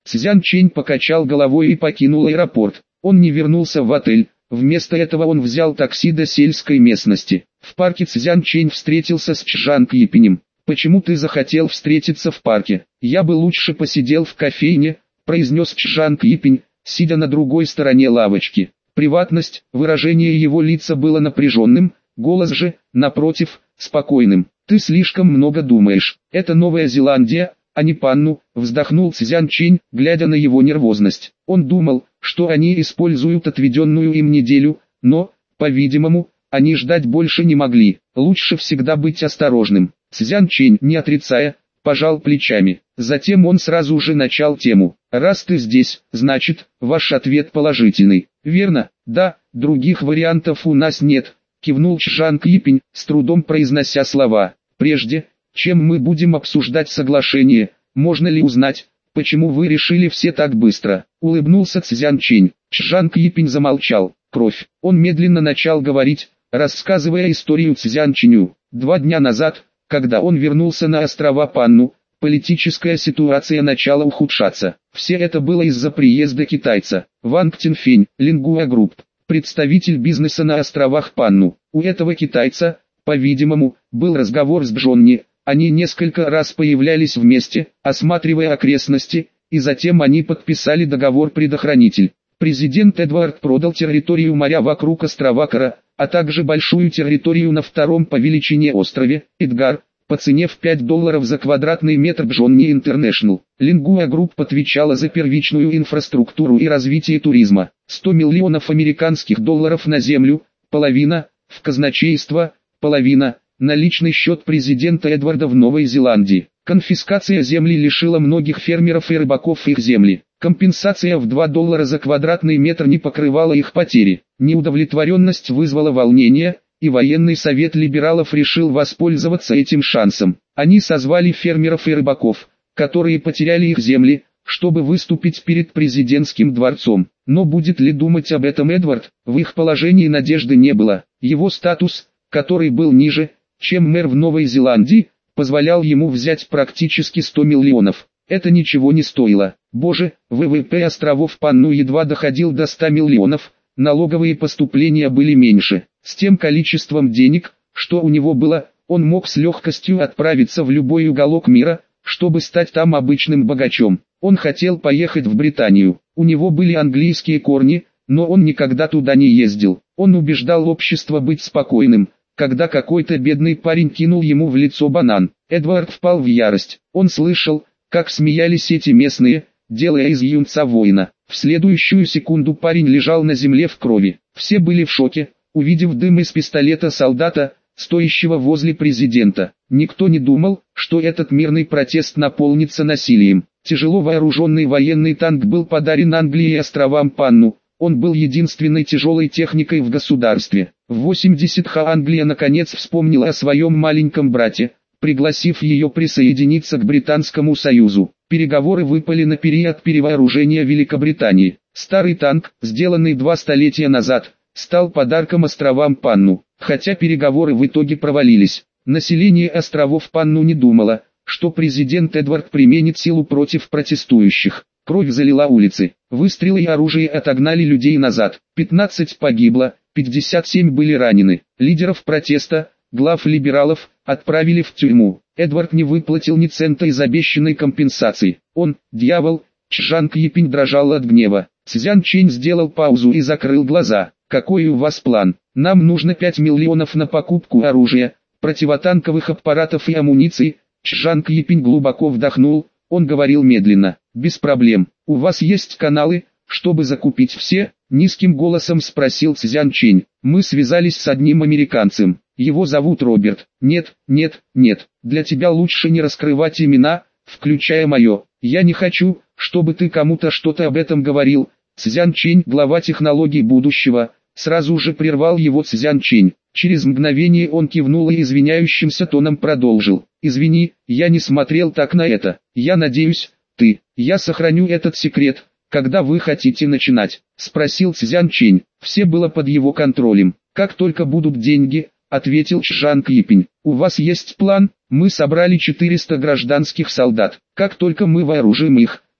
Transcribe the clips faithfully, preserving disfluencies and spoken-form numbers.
Цзян Чэнь покачал головой и покинул аэропорт. Он не вернулся в отель. Вместо этого он взял такси до сельской местности. В парке Цзян Чэнь встретился с Чжан Кипинем. «Почему ты захотел встретиться в парке? Я бы лучше посидел в кофейне», — произнес Чжан Кипень, сидя на другой стороне лавочки. Приватность, выражение его лица было напряженным, голос же, напротив, спокойным. «Ты слишком много думаешь. Это Новая Зеландия, а не Панну», — вздохнул Цзян Чэнь, глядя на его нервозность. Он думал, что они используют отведенную им неделю, но, по-видимому, они ждать больше не могли. Лучше всегда быть осторожным. Цзян Чэнь, не отрицая, пожал плечами. Затем он сразу же начал тему. «Раз ты здесь, значит, ваш ответ положительный. Верно? Да, других вариантов у нас нет», — кивнул Чжан Кипень, с трудом произнося слова. «Прежде, чем мы будем обсуждать соглашение, можно ли узнать, почему вы решили все так быстро?» — улыбнулся Цзян Чэнь. Чжан Кипень замолчал. Кровь. Он медленно начал говорить, рассказывая историю Цзян Чэню. Два дня назад, когда он вернулся на острова Панну, политическая ситуация начала ухудшаться. Все это было из-за приезда китайца. Ванг Тинфень, Лингуа Групп, представитель бизнеса на островах Панну. У этого китайца, по-видимому, был разговор с Джонни. Они несколько раз появлялись вместе, осматривая окрестности, и затем они подписали договор-предохранитель. Президент Эдвард продал территорию моря вокруг острова Кара, а также большую территорию на втором по величине острове, Эдгар, по цене в пять долларов за квадратный метр Джонни Интернешнл. Лингуа Групп отвечала за первичную инфраструктуру и развитие туризма. сто миллионов американских долларов на землю, половина, в казначейство, половина, на личный счет президента Эдварда в Новой Зеландии. Конфискация земли лишила многих фермеров и рыбаков их земли. Компенсация в два доллара за квадратный метр не покрывала их потери. Неудовлетворенность вызвала волнение, и военный совет либералов решил воспользоваться этим шансом. Они созвали фермеров и рыбаков, которые потеряли их земли, чтобы выступить перед президентским дворцом. Но будет ли думать об этом Эдвард? В их положении надежды не было. Его статус, который был ниже, чем мэр в Новой Зеландии, позволял ему взять практически сто миллионов. Это ничего не стоило. Боже, ВВП островов Панну едва доходил до ста миллионов, налоговые поступления были меньше. С тем количеством денег, что у него было, он мог с легкостью отправиться в любой уголок мира, чтобы стать там обычным богачом. Он хотел поехать в Британию. У него были английские корни, но он никогда туда не ездил. Он убеждал общество быть спокойным, когда какой-то бедный парень кинул ему в лицо банан. Эдвард впал в ярость. Он слышал, как смеялись эти местные, делая из юнца воина. В следующую секунду парень лежал на земле в крови. Все были в шоке, увидев дым из пистолета солдата, стоящего возле президента. Никто не думал, что этот мирный протест наполнится насилием. Тяжело вооруженный военный танк был подарен Англии и островам Панну. Он был единственной тяжелой техникой в государстве. В восьмидесятых Англия наконец вспомнила о своем маленьком брате, пригласив ее присоединиться к Британскому Союзу. Переговоры выпали на период перевооружения Великобритании. Старый танк, сделанный два столетия назад, стал подарком островам Панну. Хотя переговоры в итоге провалились, население островов Панну не думало, что президент Эдвард применит силу против протестующих. Кровь залила улицы, выстрелы и оружие отогнали людей назад. пятнадцать погибло, пятьдесят семь были ранены. Лидеров протеста, глав либералов, отправили в тюрьму. Эдвард не выплатил ни цента из обещанной компенсации. Он, дьявол, Чжан Кипень дрожал от гнева. Цзян Чэнь сделал паузу и закрыл глаза. «Какой у вас план? Нам нужно пять миллионов на покупку оружия, противотанковых аппаратов и амуниции». Чжан Кипень глубоко вдохнул, он говорил медленно. «Без проблем. У вас есть каналы, чтобы закупить все?» Низким голосом спросил Цзян Чэнь. «Мы связались с одним американцем. Его зовут Роберт». «Нет, нет, нет. Для тебя лучше не раскрывать имена, включая мое. Я не хочу, чтобы ты кому-то что-то об этом говорил». Цзян Чэнь, глава технологий будущего, сразу же прервал его Цзян Чэнь. Через мгновение он кивнул и извиняющимся тоном продолжил. «Извини, я не смотрел так на это. Я надеюсь, ты, я сохраню этот секрет, когда вы хотите начинать?» Спросил Цзян Чэнь. Все было под его контролем. «Как только будут деньги», ответил Чжан Кипень. «У вас есть план?» «Мы собрали четыреста гражданских солдат. Как только мы вооружим их,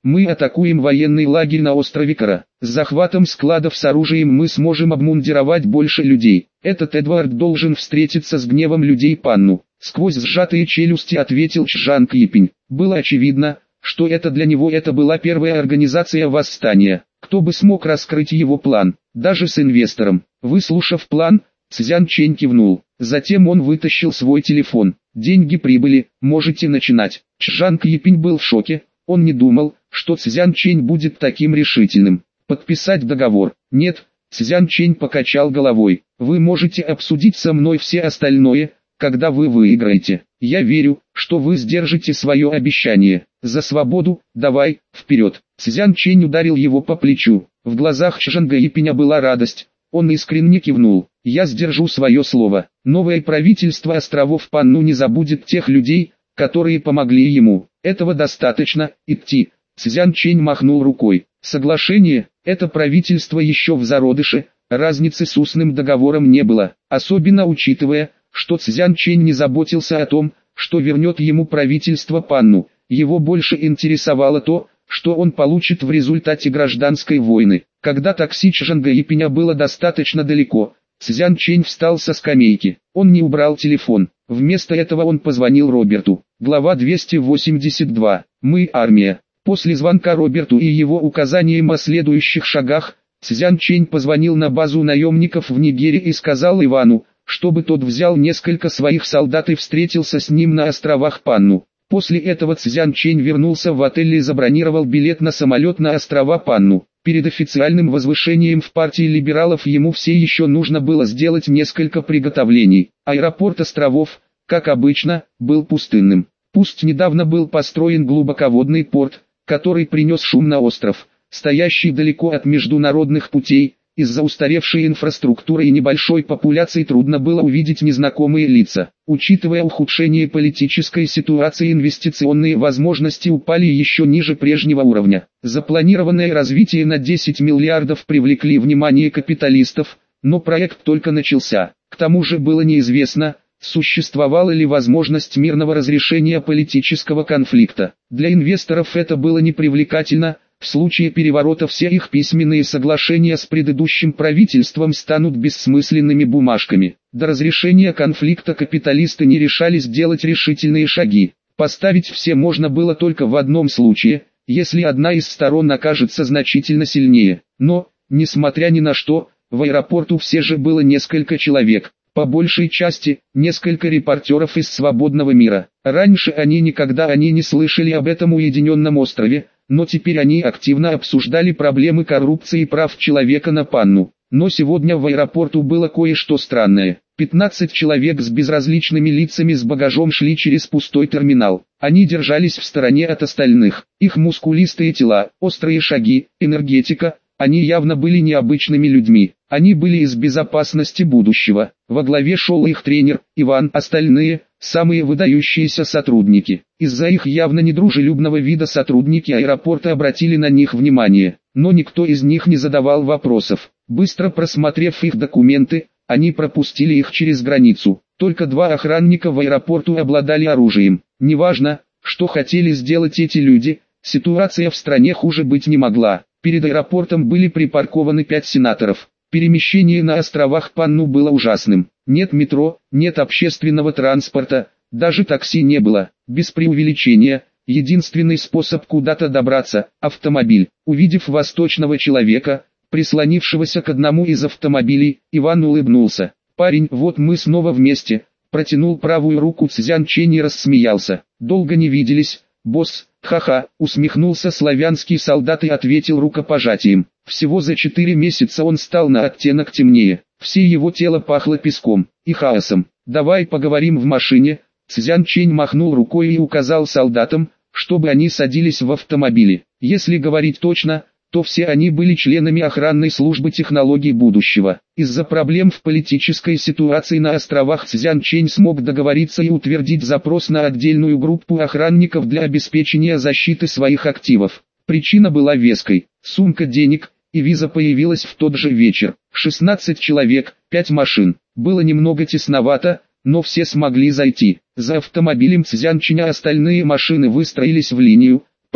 Мы атакуем военный лагерь на острове Кара. С захватом складов с оружием мы сможем обмундировать больше людей. Этот Эдвард должен встретиться с гневом людей Панну. Сквозь сжатые челюсти ответил Чжан Кипень. Было очевидно, что это для него это была первая организация восстания. Кто бы смог раскрыть его план, даже с инвестором. Выслушав план, Цзян Чэнь кивнул. Затем он вытащил свой телефон. Деньги прибыли, можете начинать. Чжан Кипень был в шоке. Он не думал, что Цзян Чэнь будет таким решительным. Подписать договор? Нет, Цзян Чэнь покачал головой. Вы можете обсудить со мной все остальное, когда вы выиграете. Я верю, что вы сдержите свое обещание. За свободу, давай, вперед. Цзян Чэнь ударил его по плечу. В глазах Чжанга Ипеня была радость. Он искренне кивнул. Я сдержу свое слово. Новое правительство островов Панну не забудет тех людей, которые помогли ему. Этого достаточно, идти. Цзян Чэнь махнул рукой. Соглашение, это правительство еще в зародыше, разницы с устным договором не было. Особенно учитывая, что Цзян Чэнь не заботился о том, что вернет ему правительство Панну. Его больше интересовало то, что он получит в результате гражданской войны. Когда такси Чжанга Ипеня было достаточно далеко, Цзян Чэнь встал со скамейки. Он не убрал телефон. Вместо этого он позвонил Роберту. Глава двести восемьдесят два. Мы армия. После звонка Роберту и его указаниям о следующих шагах, Цзян Чэнь позвонил на базу наемников в Нигере и сказал Ивану, чтобы тот взял несколько своих солдат и встретился с ним на островах Панну. После этого Цзян Чэнь вернулся в отель и забронировал билет на самолет на острова Панну. Перед официальным возвышением в партии либералов ему все еще нужно было сделать несколько приготовлений. Аэропорт островов, как обычно, был пустынным. Пусть недавно был построен глубоководный порт, который принес шум на остров, стоящий далеко от международных путей, из-за устаревшей инфраструктуры и небольшой популяции трудно было увидеть незнакомые лица. Учитывая ухудшение политической ситуации, инвестиционные возможности упали еще ниже прежнего уровня. Запланированное развитие на десять миллиардов привлекли внимание капиталистов, но проект только начался. К тому же было неизвестно, существовала ли возможность мирного разрешения политического конфликта. Для инвесторов это было непривлекательно. В случае переворота все их письменные соглашения с предыдущим правительством станут бессмысленными бумажками. До разрешения конфликта капиталисты не решались делать решительные шаги. Поставить все можно было только в одном случае, если одна из сторон окажется значительно сильнее. Но, несмотря ни на что, в аэропорту все же было несколько человек. По большей части, несколько репортеров из свободного мира. Раньше они никогда они не слышали об этом уединенном острове, но теперь они активно обсуждали проблемы коррупции и прав человека на Панну. Но сегодня в аэропорту было кое-что странное. пятнадцать человек с безразличными лицами с багажом шли через пустой терминал. Они держались в стороне от остальных. Их мускулистые тела, острые шаги, энергетика, они явно были необычными людьми. Они были из безопасности будущего. Во главе шел их тренер, Иван, остальные – самые выдающиеся сотрудники. Из-за их явно недружелюбного вида сотрудники аэропорта обратили на них внимание, но никто из них не задавал вопросов. Быстро просмотрев их документы, они пропустили их через границу. Только два охранника в аэропорту обладали оружием. Неважно, что хотели сделать эти люди, ситуация в стране хуже быть не могла. Перед аэропортом были припаркованы пять сенаторов. Перемещение на островах Панну было ужасным. Нет метро, нет общественного транспорта, даже такси не было. Без преувеличения, единственный способ куда-то добраться – автомобиль. Увидев восточного человека, прислонившегося к одному из автомобилей, Иван улыбнулся. «Парень, вот мы снова вместе», протянул правую руку Цзян Чэнь и рассмеялся. «Долго не виделись, босс». «Ха-ха», усмехнулся славянский солдат и ответил рукопожатием. Всего за четыре месяца он стал на оттенок темнее. Все его тело пахло песком и хаосом. «Давай поговорим в машине». Цзян Чэнь махнул рукой и указал солдатам, чтобы они садились в автомобили. Если говорить точно, то все они были членами охранной службы технологий будущего. Из-за проблем в политической ситуации на островах Цзян Чэнь смог договориться и утвердить запрос на отдельную группу охранников для обеспечения защиты своих активов. Причина была веской. Сумка денег и виза появилась в тот же вечер. шестнадцать человек, пять машин. Было немного тесновато, но все смогли зайти. За автомобилем Цзян Чэня остальные машины выстроились в линию,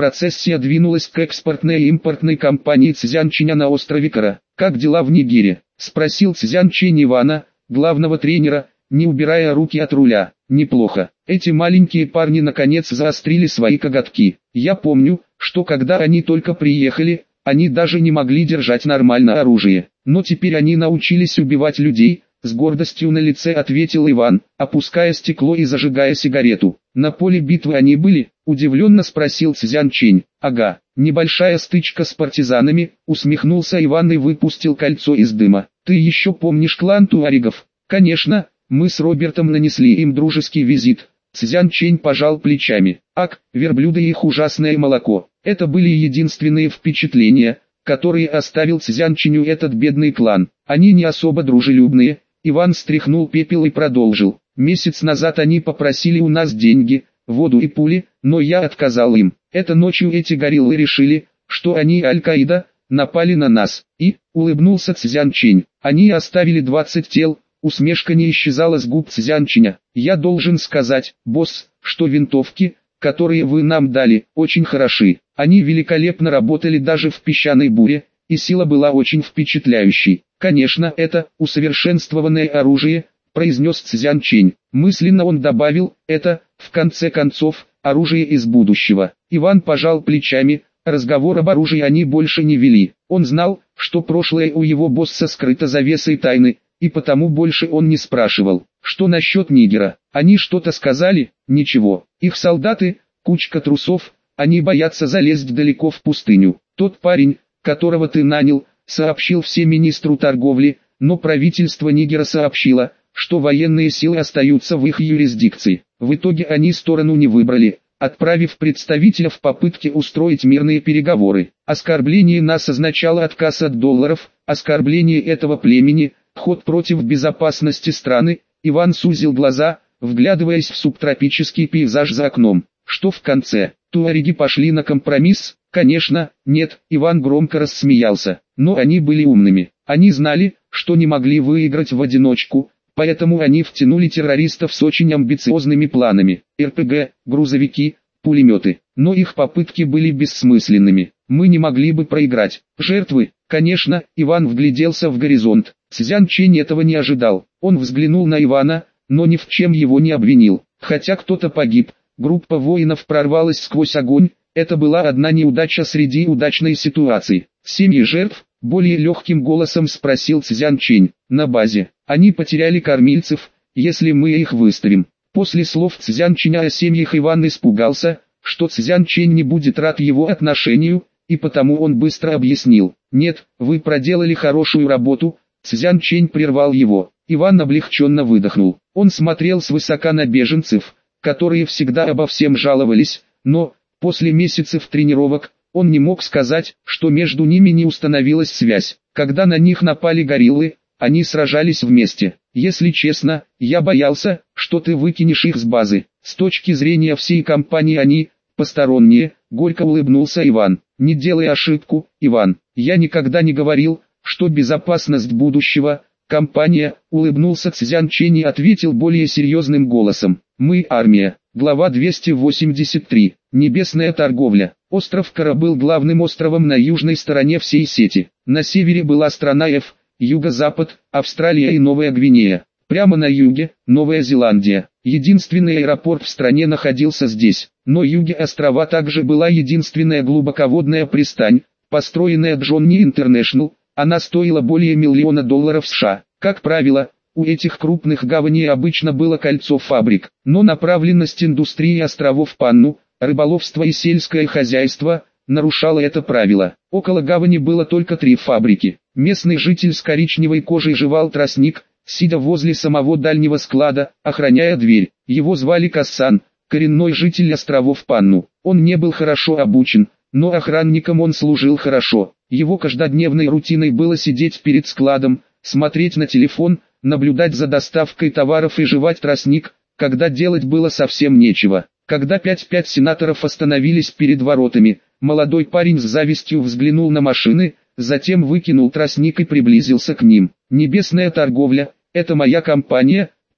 Процессия двинулась к экспортной и импортной компании Цзянчиня на острове Кара. «Как дела в Нигере?» – спросил Цзянчень Ивана, главного тренера, не убирая руки от руля. «Неплохо. Эти маленькие парни наконец заострили свои коготки. Я помню, что когда они только приехали, они даже не могли держать нормально оружие. Но теперь они научились убивать людей», — с гордостью на лице ответил Иван, опуская стекло и зажигая сигарету. «На поле битвы они были?» — удивленно спросил Цзянчень. «Ага, небольшая стычка с партизанами», — усмехнулся Иван и выпустил кольцо из дыма. «Ты еще помнишь клан Туарегов?» «Конечно, мы с Робертом нанесли им дружеский визит». Цзянчень пожал плечами. «Ак, верблюды и их ужасное молоко. Это были единственные впечатления, которые оставил Цзянченю этот бедный клан. Они не особо дружелюбные». Иван стряхнул пепел и продолжил. «Месяц назад они попросили у нас деньги, воду и пули, но я отказал им. Это ночью эти гориллы решили, что они Аль-Каида, напали на нас». И, улыбнулся Цзянчень, они оставили двадцать тел. Усмешка не исчезала с губ Цзянченя. «Я должен сказать, босс, что винтовки, которые вы нам дали, очень хороши. Они великолепно работали даже в песчаной буре, и сила была очень впечатляющей. Конечно, это усовершенствованное оружие», — произнес Цзянчень. Мысленно он добавил, «это, в конце концов, оружие из будущего». Иван пожал плечами, разговор об оружии они больше не вели. Он знал, что прошлое у его босса скрыто завесой тайны, и потому больше он не спрашивал. «Что насчет Нигера? Они что-то сказали?» «Ничего. Их солдаты, кучка трусов, они боятся залезть далеко в пустыню. Тот парень, которого ты нанял, сообщил всем министру торговли, но правительство Нигера сообщило, что военные силы остаются в их юрисдикции. В итоге они сторону не выбрали, отправив представителя в попытке устроить мирные переговоры. Оскорбление нас означало отказ от долларов, оскорбление этого племени, ход против безопасности страны». Иван сузил глаза, вглядываясь в субтропический пейзаж за окном. «Что в конце? Туареги пошли на компромисс?» «Конечно, нет», Иван громко рассмеялся. «Но они были умными. Они знали, что не могли выиграть в одиночку, поэтому они втянули террористов с очень амбициозными планами. эр пэ гэ, грузовики, пулеметы. Но их попытки были бессмысленными. Мы не могли бы проиграть. Жертвы?» «Конечно», Иван вгляделся в горизонт. Цзянчень этого не ожидал. Он взглянул на Ивана, но ни в чем его не обвинил. Хотя кто-то погиб, группа воинов прорвалась сквозь огонь, это была одна неудача среди удачной ситуации. «Семьи жертв?» — более легким голосом спросил Цзянчень. «На базе. Они потеряли кормильцев, если мы их выставим». После слов Цзянченя о семьях Иван испугался, что Цзянчень не будет рад его отношению, и потому он быстро объяснил. «Нет, вы проделали хорошую работу». Цзянчень прервал его. Иван облегченно выдохнул. Он смотрел свысока на беженцев, которые всегда обо всем жаловались, но, после месяцев тренировок, он не мог сказать, что между ними не установилась связь. Когда на них напали гориллы, они сражались вместе. «Если честно, я боялся, что ты выкинешь их с базы. С точки зрения всей компании они, посторонние», — горько улыбнулся Иван. «Не делай ошибку, Иван. Я никогда не говорил, что безопасность будущего, компания», — улыбнулся Цзянчень и ответил более серьезным голосом. «Мы армия». Глава двести восемьдесят три. Небесная торговля. Остров Кара был главным островом на южной стороне всей сети. На севере была страна F, юго-запад, Австралия и Новая Гвинея. Прямо на юге, Новая Зеландия. Единственный аэропорт в стране находился здесь. Но юге острова также была единственная глубоководная пристань, построенная Джонни Интернешнл. Она стоила более миллиона долларов США. Как правило, у этих крупных гаваней обычно было кольцо фабрик, но направленность индустрии островов Панну, рыболовство и сельское хозяйство, нарушала это правило. Около гавани было только три фабрики. Местный житель с коричневой кожей жевал тростник, сидя возле самого дальнего склада, охраняя дверь. Его звали Кассан, коренной житель островов Панну. Он не был хорошо обучен, но охранником он служил хорошо. Его каждодневной рутиной было сидеть перед складом, смотреть на телефон, наблюдать за доставкой товаров и жевать тростник, когда делать было совсем нечего. Когда пять-пять сенаторов остановились перед воротами, молодой парень с завистью взглянул на машины, затем выкинул тростник и приблизился к ним. «Небесная торговля, это моя компания», —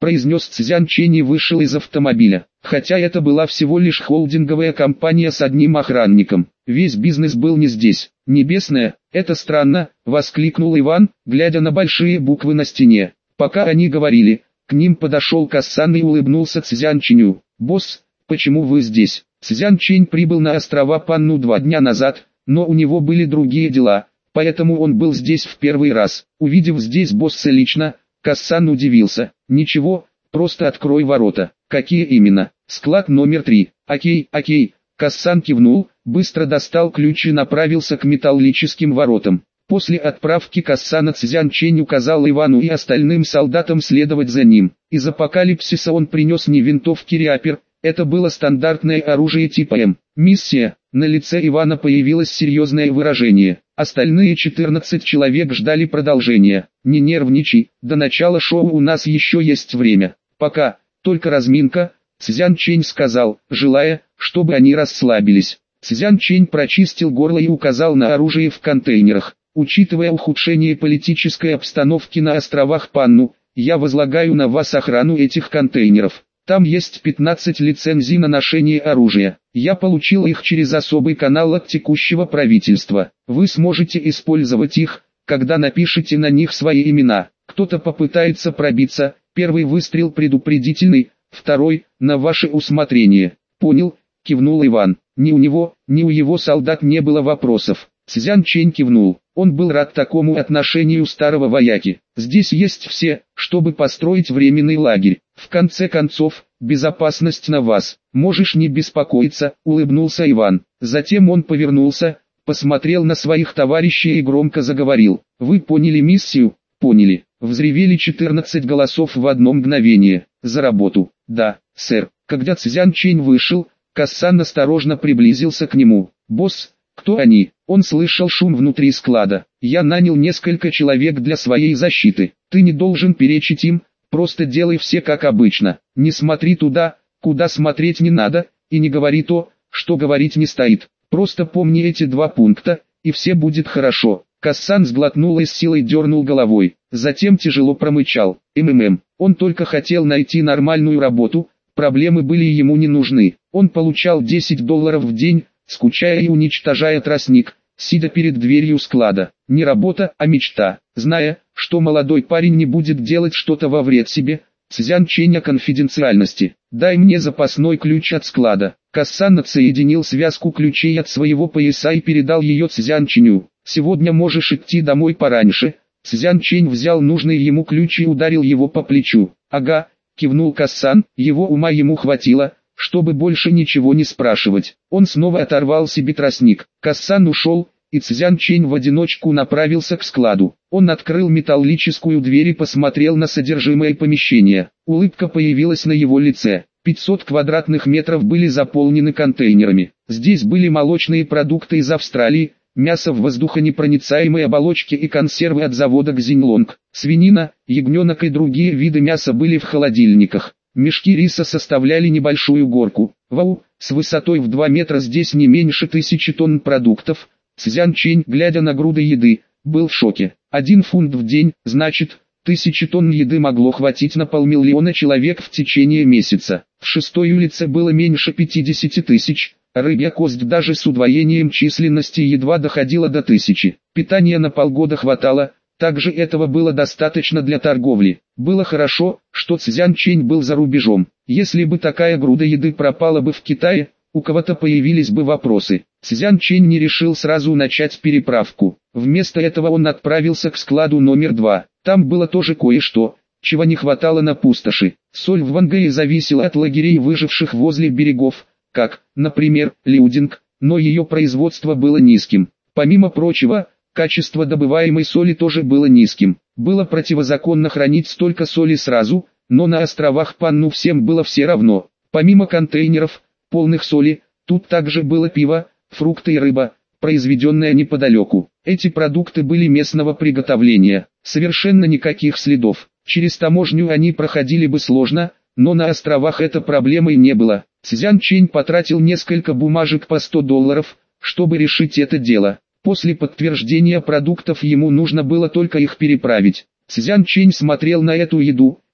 произнес Цзян Чэнь и вышел из автомобиля. Хотя это была всего лишь холдинговая компания с одним охранником. Весь бизнес был не здесь. «Небесная, это странно», — воскликнул Иван, глядя на большие буквы на стене. Пока они говорили, к ним подошел Кассан и улыбнулся Цзян Чэню. «Босс, почему вы здесь?» Цзян Чэнь прибыл на острова Панну два дня назад, но у него были другие дела, поэтому он был здесь в первый раз. Увидев здесь босса лично, Кассан удивился. «Ничего, просто открой ворота». «Какие именно?» «Склад номер три». «Окей, окей». Кассан кивнул, быстро достал ключ и направился к металлическим воротам. После отправки Кассана Цзян Чэнь указал Ивану и остальным солдатам следовать за ним. Из апокалипсиса он принес не винтовки Реапер, это было стандартное оружие типа М. Миссия. На лице Ивана появилось серьезное выражение. Остальные четырнадцать человек ждали продолжения. «Не нервничай, до начала шоу у нас еще есть время. Пока, только разминка», Цзян Чэнь сказал, желая, чтобы они расслабились. Цзян Чэнь прочистил горло и указал на оружие в контейнерах. «Учитывая ухудшение политической обстановки на островах Панну, я возлагаю на вас охрану этих контейнеров. Там есть пятнадцать лицензий на ношение оружия. Я получил их через особый канал от текущего правительства. Вы сможете использовать их, когда напишите на них свои имена. Кто-то попытается пробиться, первый выстрел предупредительный, второй – на ваше усмотрение». «Понял», – кивнул Иван. Ни у него, ни у его солдат не было вопросов. Цзян Чэнь кивнул. Он был рад такому отношению старого вояки. «Здесь есть все, чтобы построить временный лагерь. В конце концов, безопасность на вас. Можешь не беспокоиться», — улыбнулся Иван. Затем он повернулся, посмотрел на своих товарищей и громко заговорил. «Вы поняли миссию?» «Поняли». Взревели четырнадцать голосов в одно мгновение. «За работу». «Да, сэр». Когда Цзян Чэнь вышел, Кассан осторожно приблизился к нему. «Босс, кто они?» Он слышал шум внутри склада. «Я нанял несколько человек для своей защиты. Ты не должен перечить им, просто делай все как обычно. Не смотри туда, куда смотреть не надо, и не говори то, что говорить не стоит. Просто помни эти два пункта, и все будет хорошо». Кассан сглотнул и с силой дернул головой. Затем тяжело промычал. «МММ». Он только хотел найти нормальную работу, проблемы были ему не нужны. Он получал десять долларов в день, скучая и уничтожая тростник, сидя перед дверью склада. Не работа, а мечта. Зная, что молодой парень не будет делать что-то во вред себе, Цзян Чэнь о конфиденциальности. «Дай мне запасной ключ от склада». Кассан отсоединил связку ключей от своего пояса и передал ее Цзян Чэню. «Сегодня можешь идти домой пораньше». Цзян Чэнь взял нужный ему ключ и ударил его по плечу. «Ага», кивнул Кассан, его ума ему хватило, чтобы больше ничего не спрашивать. Он снова оторвал себе тростник. Кассан ушел, и Цзян Чэнь в одиночку направился к складу. Он открыл металлическую дверь и посмотрел на содержимое помещения. Улыбка появилась на его лице. пятьсот квадратных метров были заполнены контейнерами. Здесь были молочные продукты из Австралии, мясо в воздухонепроницаемой оболочке и консервы от завода Гзиньлонг. Свинина, ягненок и другие виды мяса были в холодильниках. Мешки риса составляли небольшую горку. Вау, с высотой в два метра здесь не меньше тысячи тонн продуктов. Цзян Чэнь, глядя на груды еды, был в шоке. Один фунт в день, значит, тысячи тонн еды могло хватить на полмиллиона человек в течение месяца. В шестой улице было меньше пятидесяти тысяч. Рыбья кость даже с удвоением численности едва доходила до тысячи. Питания на полгода хватало. Также этого было достаточно для торговли. Было хорошо, что Цзян Чэнь был за рубежом. Если бы такая груда еды пропала бы в Китае, у кого-то появились бы вопросы. Цзян Чэнь не решил сразу начать переправку. Вместо этого он отправился к складу номер два. Там было тоже кое-что, чего не хватало на пустоши. Соль в Вангэе зависела от лагерей выживших возле берегов, как, например, Людинг, но ее производство было низким. Помимо прочего, качество добываемой соли тоже было низким. Было противозаконно хранить столько соли сразу, но на островах Панну всем было все равно. Помимо контейнеров, полных соли, тут также было пиво, фрукты и рыба, произведенная неподалеку. Эти продукты были местного приготовления, совершенно никаких следов. Через таможню они проходили бы сложно, но на островах это проблемой не было. Цзян Чэнь потратил несколько бумажек по сто долларов, чтобы решить это дело. После подтверждения продуктов ему нужно было только их переправить. Цзян Чэнь смотрел на эту еду,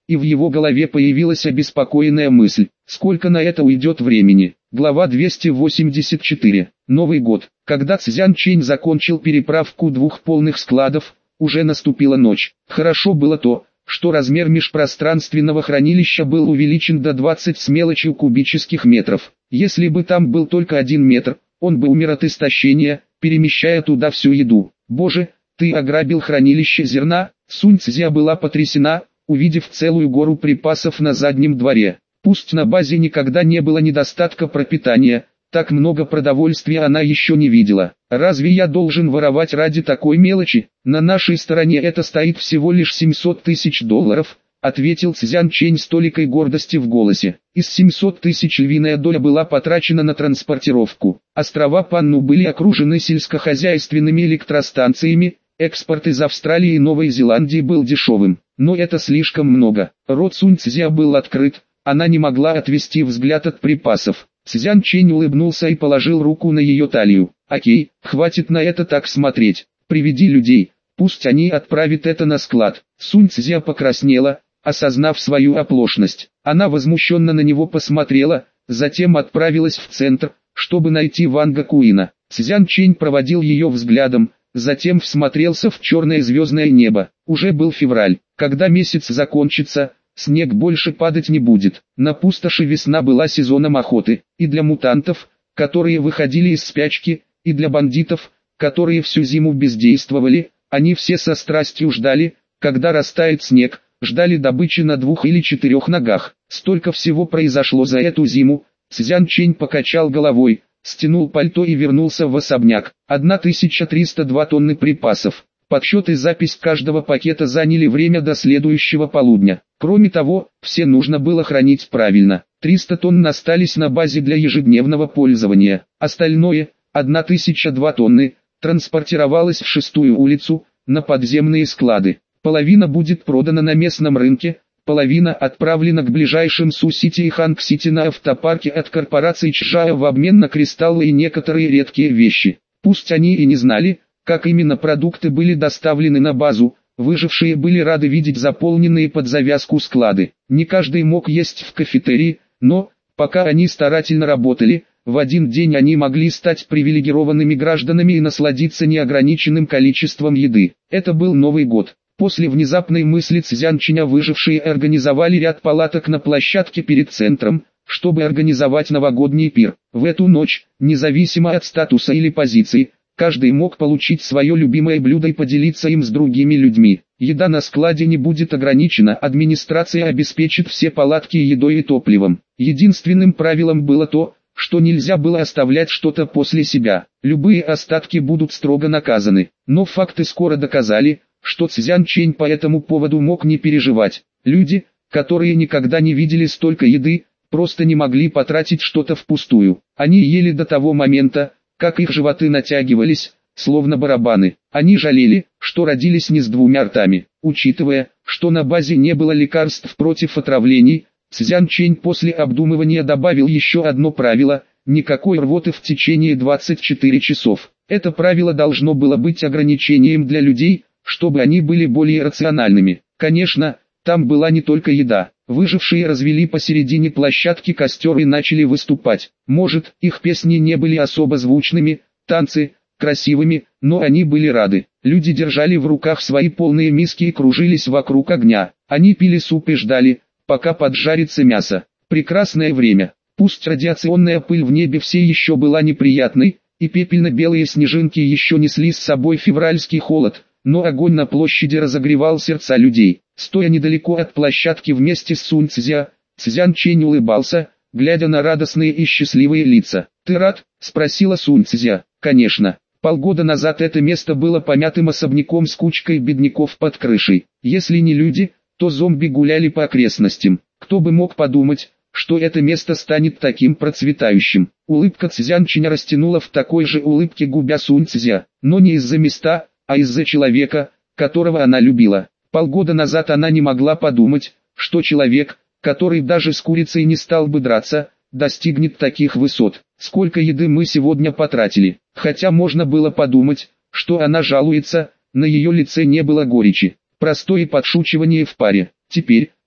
и в его голове появилась обеспокоенная мысль, сколько на это уйдет времени. Глава двести восемьдесят четыре. Новый год. Когда Цзян Чэнь закончил переправку двух полных складов, уже наступила ночь. Хорошо было то, что размер межпространственного хранилища был увеличен до двадцати с мелочью кубических метров. Если бы там был только один метр, он бы умер от истощения, перемещая туда всю еду. «Боже, ты ограбил хранилище зерна?» Сунь Цзя была потрясена, увидев целую гору припасов на заднем дворе. Пусть на базе никогда не было недостатка пропитания, так много продовольствия она еще не видела. «Разве я должен воровать ради такой мелочи? На нашей стороне это стоит всего лишь семьсот тысяч долларов», ответил Цзян Чэнь с толикой гордости в голосе. Из семисот тысяч львиная доля была потрачена на транспортировку. Острова Панну были окружены сельскохозяйственными электростанциями, экспорт из Австралии и Новой Зеландии был дешевым. Но это слишком много. Рот Сунь Цзя был открыт, она не могла отвести взгляд от припасов. Цзян Чэнь улыбнулся и положил руку на ее талию. «Окей, хватит на это так смотреть. Приведи людей, пусть они отправят это на склад». Сунь Цзя покраснела, осознав свою оплошность. Она возмущенно на него посмотрела, затем отправилась в центр, чтобы найти Ванга Куина. Цзян Чэнь проводил ее взглядом, затем всмотрелся в черное звездное небо. Уже был февраль. Когда месяц закончится, снег больше падать не будет. На пустоши весна была сезоном охоты, и для мутантов, которые выходили из спячки, и для бандитов, которые всю зиму бездействовали, они все со страстью ждали, когда растает снег, ждали добычи на двух или четырех ногах. Столько всего произошло за эту зиму. Цзян Чэнь покачал головой, стянул пальто и вернулся в особняк. тысяча триста два тонны припасов. Подсчет и запись каждого пакета заняли время до следующего полудня. Кроме того, все нужно было хранить правильно. триста тонн остались на базе для ежедневного пользования. Остальное, тысяча два тонны, транспортировалось в шестую улицу, на подземные склады. Половина будет продана на местном рынке, половина отправлена к ближайшим Су-Сити и Ханг-Сити на автопарке от корпорации Чжао в обмен на кристаллы и некоторые редкие вещи. Пусть они и не знали, как именно продукты были доставлены на базу, выжившие были рады видеть заполненные под завязку склады. Не каждый мог есть в кафетерии, но, пока они старательно работали, в один день они могли стать привилегированными гражданами и насладиться неограниченным количеством еды. Это был Новый год. После внезапной мысли Цзян Чэня выжившие организовали ряд палаток на площадке перед центром, чтобы организовать новогодний пир. В эту ночь, независимо от статуса или позиции, каждый мог получить свое любимое блюдо и поделиться им с другими людьми. Еда на складе не будет ограничена, администрация обеспечит все палатки едой и топливом. Единственным правилом было то, что нельзя было оставлять что-то после себя. Любые остатки будут строго наказаны. Но факты скоро доказали, что Цзян Чэнь по этому поводу мог не переживать. Люди, которые никогда не видели столько еды, просто не могли потратить что-то впустую. Они ели до того момента, как их животы натягивались, словно барабаны. Они жалели, что родились не с двумя ртами. Учитывая, что на базе не было лекарств против отравлений, Цзян Чэнь после обдумывания добавил еще одно правило – никакой рвоты в течение двадцати четырёх часов. Это правило должно было быть ограничением для людей, чтобы они были более рациональными. Конечно, там была не только еда. Выжившие развели посередине площадки костер и начали выступать. Может, их песни не были особо звучными, танцы красивыми, но они были рады. Люди держали в руках свои полные миски и кружились вокруг огня. Они пили суп и ждали, пока поджарится мясо. Прекрасное время. Пусть радиационная пыль в небе все еще была неприятной, и пепельно-белые снежинки еще несли с собой февральский холод, но огонь на площади разогревал сердца людей. Стоя недалеко от площадки вместе с Сунь Цзя, Цзян Чэнь улыбался, глядя на радостные и счастливые лица. «Ты рад?» – спросила Сунь Цзя. «Конечно. Полгода назад это место было помятым особняком с кучкой бедняков под крышей. Если не люди, то зомби гуляли по окрестностям. Кто бы мог подумать, что это место станет таким процветающим». Улыбка Цзян Чэня растянула в такой же улыбке губя Сунь Цзя, но не из-за места, а из-за человека, которого она любила. Полгода назад она не могла подумать, что человек, который даже с курицей не стал бы драться, достигнет таких высот. Сколько еды мы сегодня потратили. Хотя можно было подумать, что она жалуется, на ее лице не было горечи. Простое подшучивание в паре. Теперь,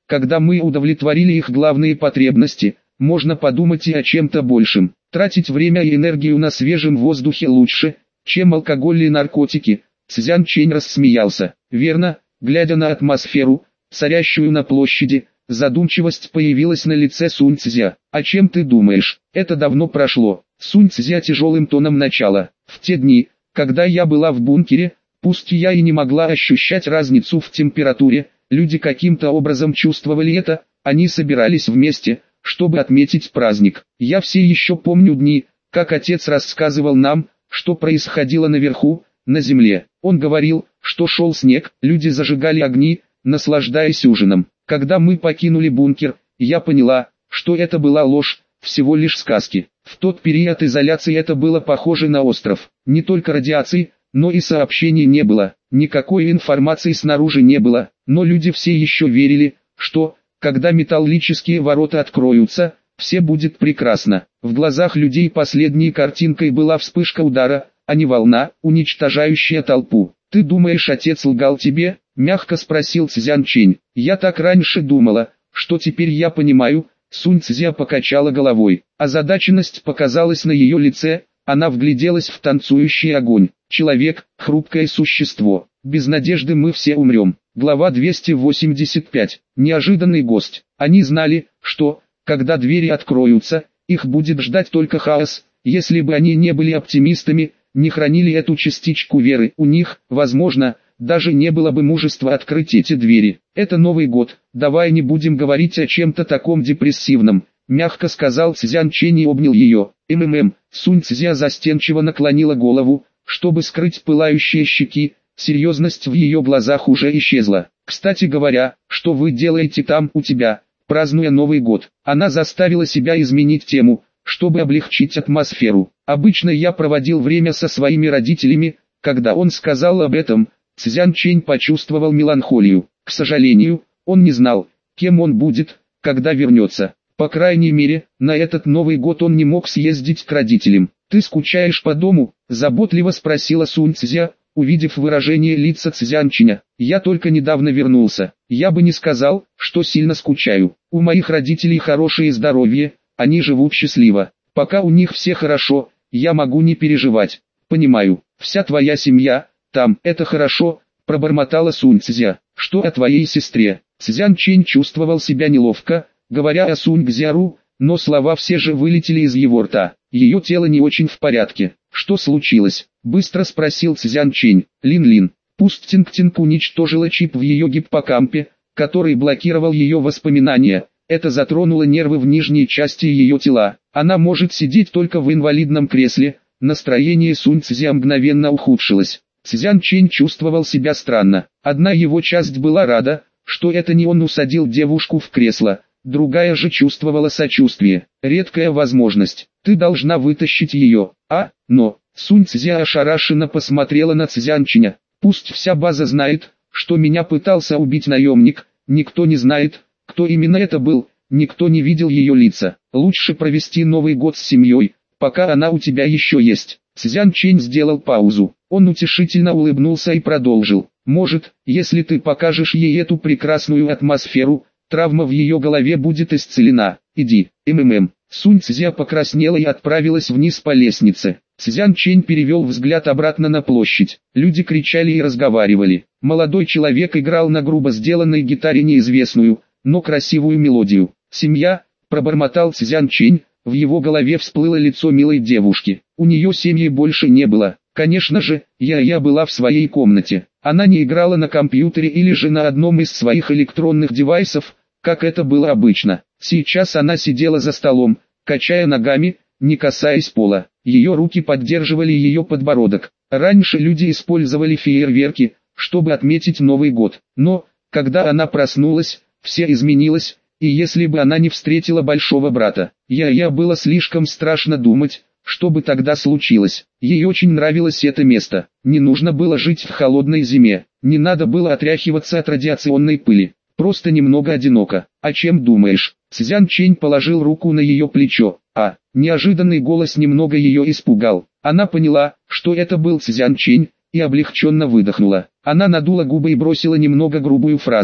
когда мы удовлетворили их главные потребности, можно подумать и о чем-то большем. Тратить время и энергию на свежем воздухе лучше, чем алкоголь и наркотики. Цзян Чэнь рассмеялся. Верно, глядя на атмосферу, царящую на площади, задумчивость появилась на лице Сунь Цзя. «О чем ты думаешь? Это давно прошло». Сунь Цзя тяжелым тоном начала. «В те дни, когда я была в бункере, пусть я и не могла ощущать разницу в температуре, люди каким-то образом чувствовали это, они собирались вместе, чтобы отметить праздник. Я все еще помню дни, как отец рассказывал нам, что происходило наверху, на земле. Он говорил, что шел снег, люди зажигали огни, наслаждаясь ужином. Когда мы покинули бункер, я поняла, что это была ложь, всего лишь сказки. В тот период изоляции это было похоже на остров. Не только радиации, но и сообщений не было, никакой информации снаружи не было, но люди все еще верили, что, когда металлические ворота откроются, все будет прекрасно. В глазах людей последней картинкой была вспышка удара, а не волна, уничтожающая толпу. «Ты думаешь, отец лгал тебе?» – мягко спросил Цзян Чэнь. «Я так раньше думала, что теперь я понимаю». Сунь Цзя покачала головой. Озадаченность показалась на ее лице, она вгляделась в танцующий огонь. «Человек – хрупкое существо. Без надежды мы все умрем». Глава двести восемьдесят пять. Неожиданный гость. Они знали, что, когда двери откроются, их будет ждать только хаос. Если бы они не были оптимистами, не хранили эту частичку веры, у них, возможно, даже не было бы мужества открыть эти двери. «Это Новый год, давай не будем говорить о чем-то таком депрессивном», мягко сказал Цзян Чэнь и обнял ее. «МММ». Сунь Цзя застенчиво наклонила голову, чтобы скрыть пылающие щеки, серьезность в ее глазах уже исчезла. «Кстати говоря, что вы делаете там у тебя, празднуя Новый год?» Она заставила себя изменить тему, чтобы облегчить атмосферу. «Обычно я проводил время со своими родителями». Когда он сказал об этом, Цзян Чэнь почувствовал меланхолию. К сожалению, он не знал, кем он будет, когда вернется. По крайней мере, на этот Новый год он не мог съездить к родителям. «Ты скучаешь по дому?» – заботливо спросила Сунь Цзя, увидев выражение лица Цзян Чэня. «Я только недавно вернулся. Я бы не сказал, что сильно скучаю. У моих родителей хорошее здоровье, они живут счастливо. Пока у них все хорошо, я могу не переживать». «Понимаю, вся твоя семья там, это хорошо», – пробормотала Сунь Цзя. «Что о твоей сестре?» Цзян Чэнь чувствовал себя неловко, говоря о Сунь Цзяру, но слова все же вылетели из его рта. Ее тело не очень в порядке. «Что случилось?» – быстро спросил Цзян Чэнь. Лин-Лин. Пусть Тинг-Тинг уничтожила чип в ее гиппокампе, который блокировал ее воспоминания. Это затронуло нервы в нижней части ее тела. Она может сидеть только в инвалидном кресле. Настроение Сунь Цзя мгновенно ухудшилось. Цзян Чэнь чувствовал себя странно. Одна его часть была рада, что это не он усадил девушку в кресло, другая же чувствовала сочувствие. «Редкая возможность. Ты должна вытащить ее». «А, но...» Сунь Цзя ошарашенно посмотрела на Цзян Чэня. «Пусть вся база знает, что меня пытался убить наемник, никто не знает, кто именно это был, никто не видел ее лица. Лучше провести Новый год с семьей, пока она у тебя еще есть». Цзян Чэнь сделал паузу. Он утешительно улыбнулся и продолжил. «Может, если ты покажешь ей эту прекрасную атмосферу, травма в ее голове будет исцелена. Иди». МММ. Сунь Цзя покраснела и отправилась вниз по лестнице. Цзян Чэнь перевел взгляд обратно на площадь. Люди кричали и разговаривали. Молодой человек играл на грубо сделанной гитаре неизвестную, но красивую мелодию. «Семья», – пробормотал Цзян Чэнь, в его голове всплыло лицо милой девушки. У нее семьи больше не было. Конечно же, я-я была в своей комнате. Она не играла на компьютере или же на одном из своих электронных девайсов, как это было обычно. Сейчас она сидела за столом, качая ногами, не касаясь пола. Ее руки поддерживали ее подбородок. Раньше люди использовали фейерверки, чтобы отметить Новый год. Но, когда она проснулась, все изменилось, и если бы она не встретила большого брата, я-я было слишком страшно думать, что бы тогда случилось. Ей очень нравилось это место. Не нужно было жить в холодной зиме, не надо было отряхиваться от радиационной пыли. Просто немного одиноко. «О чем думаешь?» Цзян Чэнь положил руку на ее плечо. А, неожиданный голос немного ее испугал. Она поняла, что это был Цзян Чэнь, и облегченно выдохнула. Она надула губы и бросила немного грубую фразу.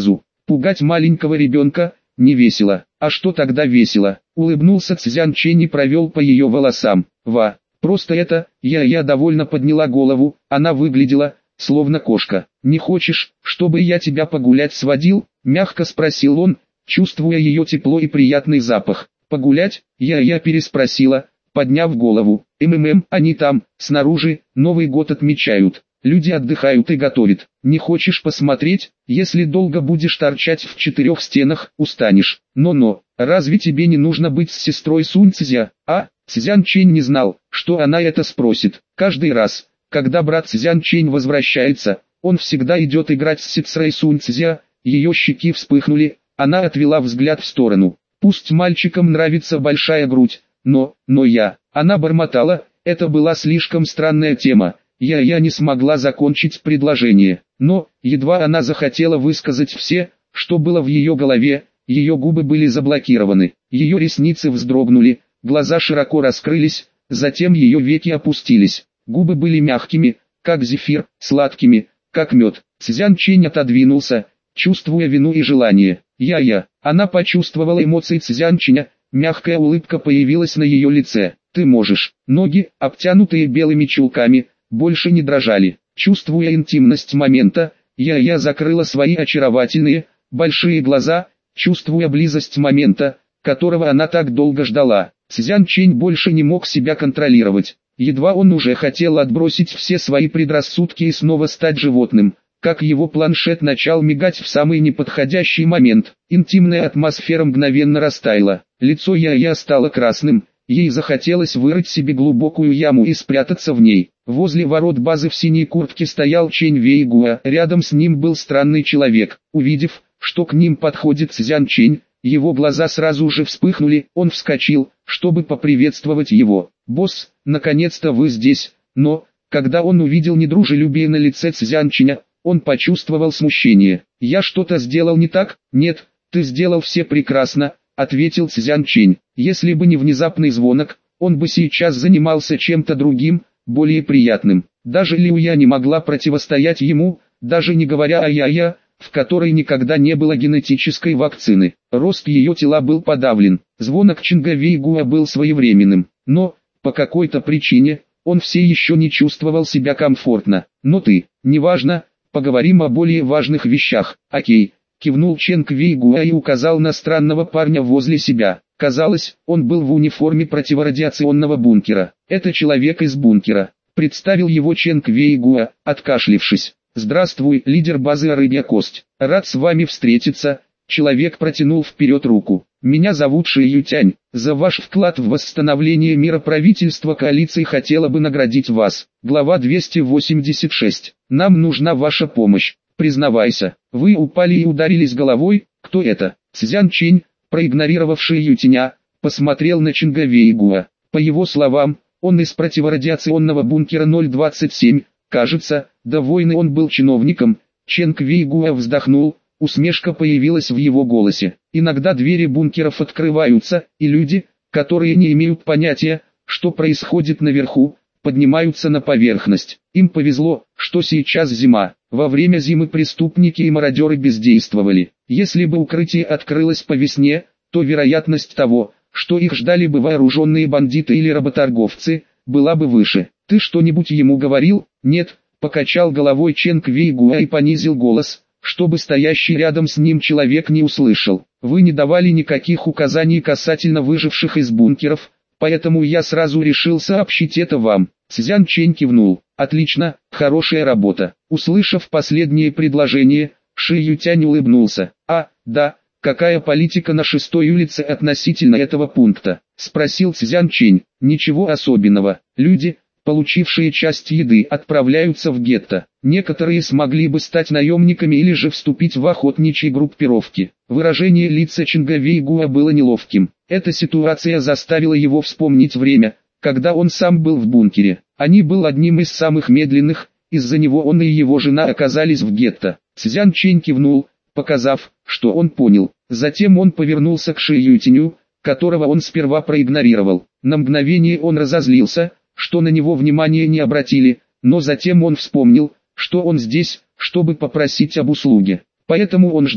Пугать маленького ребенка не весело. А что тогда весело? Улыбнулся Цзян Чэнь и провел по ее волосам. Ва, просто это, я я довольно подняла голову, она выглядела, словно кошка. Не хочешь, чтобы я тебя погулять сводил? Мягко спросил он, чувствуя ее тепло и приятный запах. Погулять? Я я переспросила, подняв голову. МММ, они там, снаружи, Новый год отмечают. Люди отдыхают и готовят. Не хочешь посмотреть? Если долго будешь торчать в четырех стенах, устанешь. Но-но, разве тебе не нужно быть с сестрой Сунь Цзя? А? Цзян Чэнь не знал, что она это спросит. Каждый раз, когда брат Цзян Чэнь возвращается, он всегда идет играть с сестрой Сунь Цзя. Ее щеки вспыхнули, она отвела взгляд в сторону. Пусть мальчикам нравится большая грудь, но, но я, она бормотала, это была слишком странная тема. Я я не смогла закончить предложение, но, едва она захотела высказать все, что было в ее голове, ее губы были заблокированы, ее ресницы вздрогнули, глаза широко раскрылись, затем ее веки опустились, губы были мягкими, как зефир, сладкими, как мед. Цзян Чэнь отодвинулся, чувствуя вину и желание. Я-я, она почувствовала эмоции Цзян Чэня, мягкая улыбка появилась на ее лице. Ты можешь. Ноги, обтянутые белыми чулками, больше не дрожали. Чувствуя интимность момента, я-я закрыла свои очаровательные, большие глаза, чувствуя близость момента, которого она так долго ждала. Цзян Чэнь больше не мог себя контролировать. Едва он уже хотел отбросить все свои предрассудки и снова стать животным, как его планшет начал мигать в самый неподходящий момент. Интимная атмосфера мгновенно растаяла. Лицо я-я стало красным. Ей захотелось вырыть себе глубокую яму и спрятаться в ней. Возле ворот базы в синей куртке стоял Чэнь Вэйгуа. Рядом с ним был странный человек. Увидев, что к ним подходит Цзян Чэнь, его глаза сразу же вспыхнули. Он вскочил, чтобы поприветствовать его. «Босс, наконец-то вы здесь!» Но, когда он увидел недружелюбие на лице Цзян Чэня, он почувствовал смущение. «Я что-то сделал не так?» «Нет, ты сделал все прекрасно», — ответил Цзян Чэнь. Если бы не внезапный звонок, он бы сейчас занимался чем-то другим, более приятным. Даже Лиуя не могла противостоять ему, даже не говоря о Я-Я, в которой никогда не было генетической вакцины. Рост ее тела был подавлен. Звонок Чэнга Вэйгуа был своевременным. Но, по какой-то причине, он все еще не чувствовал себя комфортно. «Но ты, неважно, поговорим о более важных вещах». «Окей», кивнул Чэнг Вэйгуа и указал на странного парня возле себя. Казалось, он был в униформе противорадиационного бункера. «Это человек из бункера», — представил его Чэнг Вэйгуа, откашлившись. «Здравствуй, лидер базы Рыбья Кость. Рад с вами встретиться». Человек протянул вперед руку. «Меня зовут Ши Ютянь. За ваш вклад в восстановление мира правительство коалиции хотело бы наградить вас». Глава двести восемьдесят шесть. «Нам нужна ваша помощь. Признавайся, вы упали и ударились головой. Кто это?» Цзян Чэнь, проигнорировавший Ютяня, посмотрел на Чэнга Вэйгуа. По его словам, он из противорадиационного бункера ноль двадцать семь. Кажется, до войны он был чиновником. Чэнг Вэйгуа вздохнул. Усмешка появилась в его голосе. Иногда двери бункеров открываются, и люди, которые не имеют понятия, что происходит наверху, поднимаются на поверхность. Им повезло, что сейчас зима. Во время зимы преступники и мародеры бездействовали. Если бы укрытие открылось по весне, то вероятность того, что их ждали бы вооруженные бандиты или работорговцы, была бы выше. «Ты что-нибудь ему говорил?» «Нет», — покачал головой Чэнг Вэйгуа и понизил голос, чтобы стоящий рядом с ним человек не услышал. «Вы не давали никаких указаний касательно выживших из бункеров, поэтому я сразу решил сообщить это вам». Цзян Чэнь кивнул. «Отлично, хорошая работа». Услышав последнее предложение, Ши Ютянь улыбнулся. «А, да, какая политика на шестой улице относительно этого пункта?» — спросил Цзян Чэнь. «Ничего особенного. Люди, получившие часть еды, отправляются в гетто. Некоторые смогли бы стать наемниками или же вступить в охотничьи группировки». Выражение лица Чэнга Вэйгуа было неловким. Эта ситуация заставила его вспомнить время, когда он сам был в бункере. Они был одним из самых медленных, из-за него он и его жена оказались в гетто. Цзян Чэнь кивнул, показав, что он понял. Затем он повернулся к Ши Ютяню, которого он сперва проигнорировал. На мгновение он разозлился, что на него внимания не обратили, но затем он вспомнил, что он здесь, чтобы попросить об услуге. Поэтому он ждал,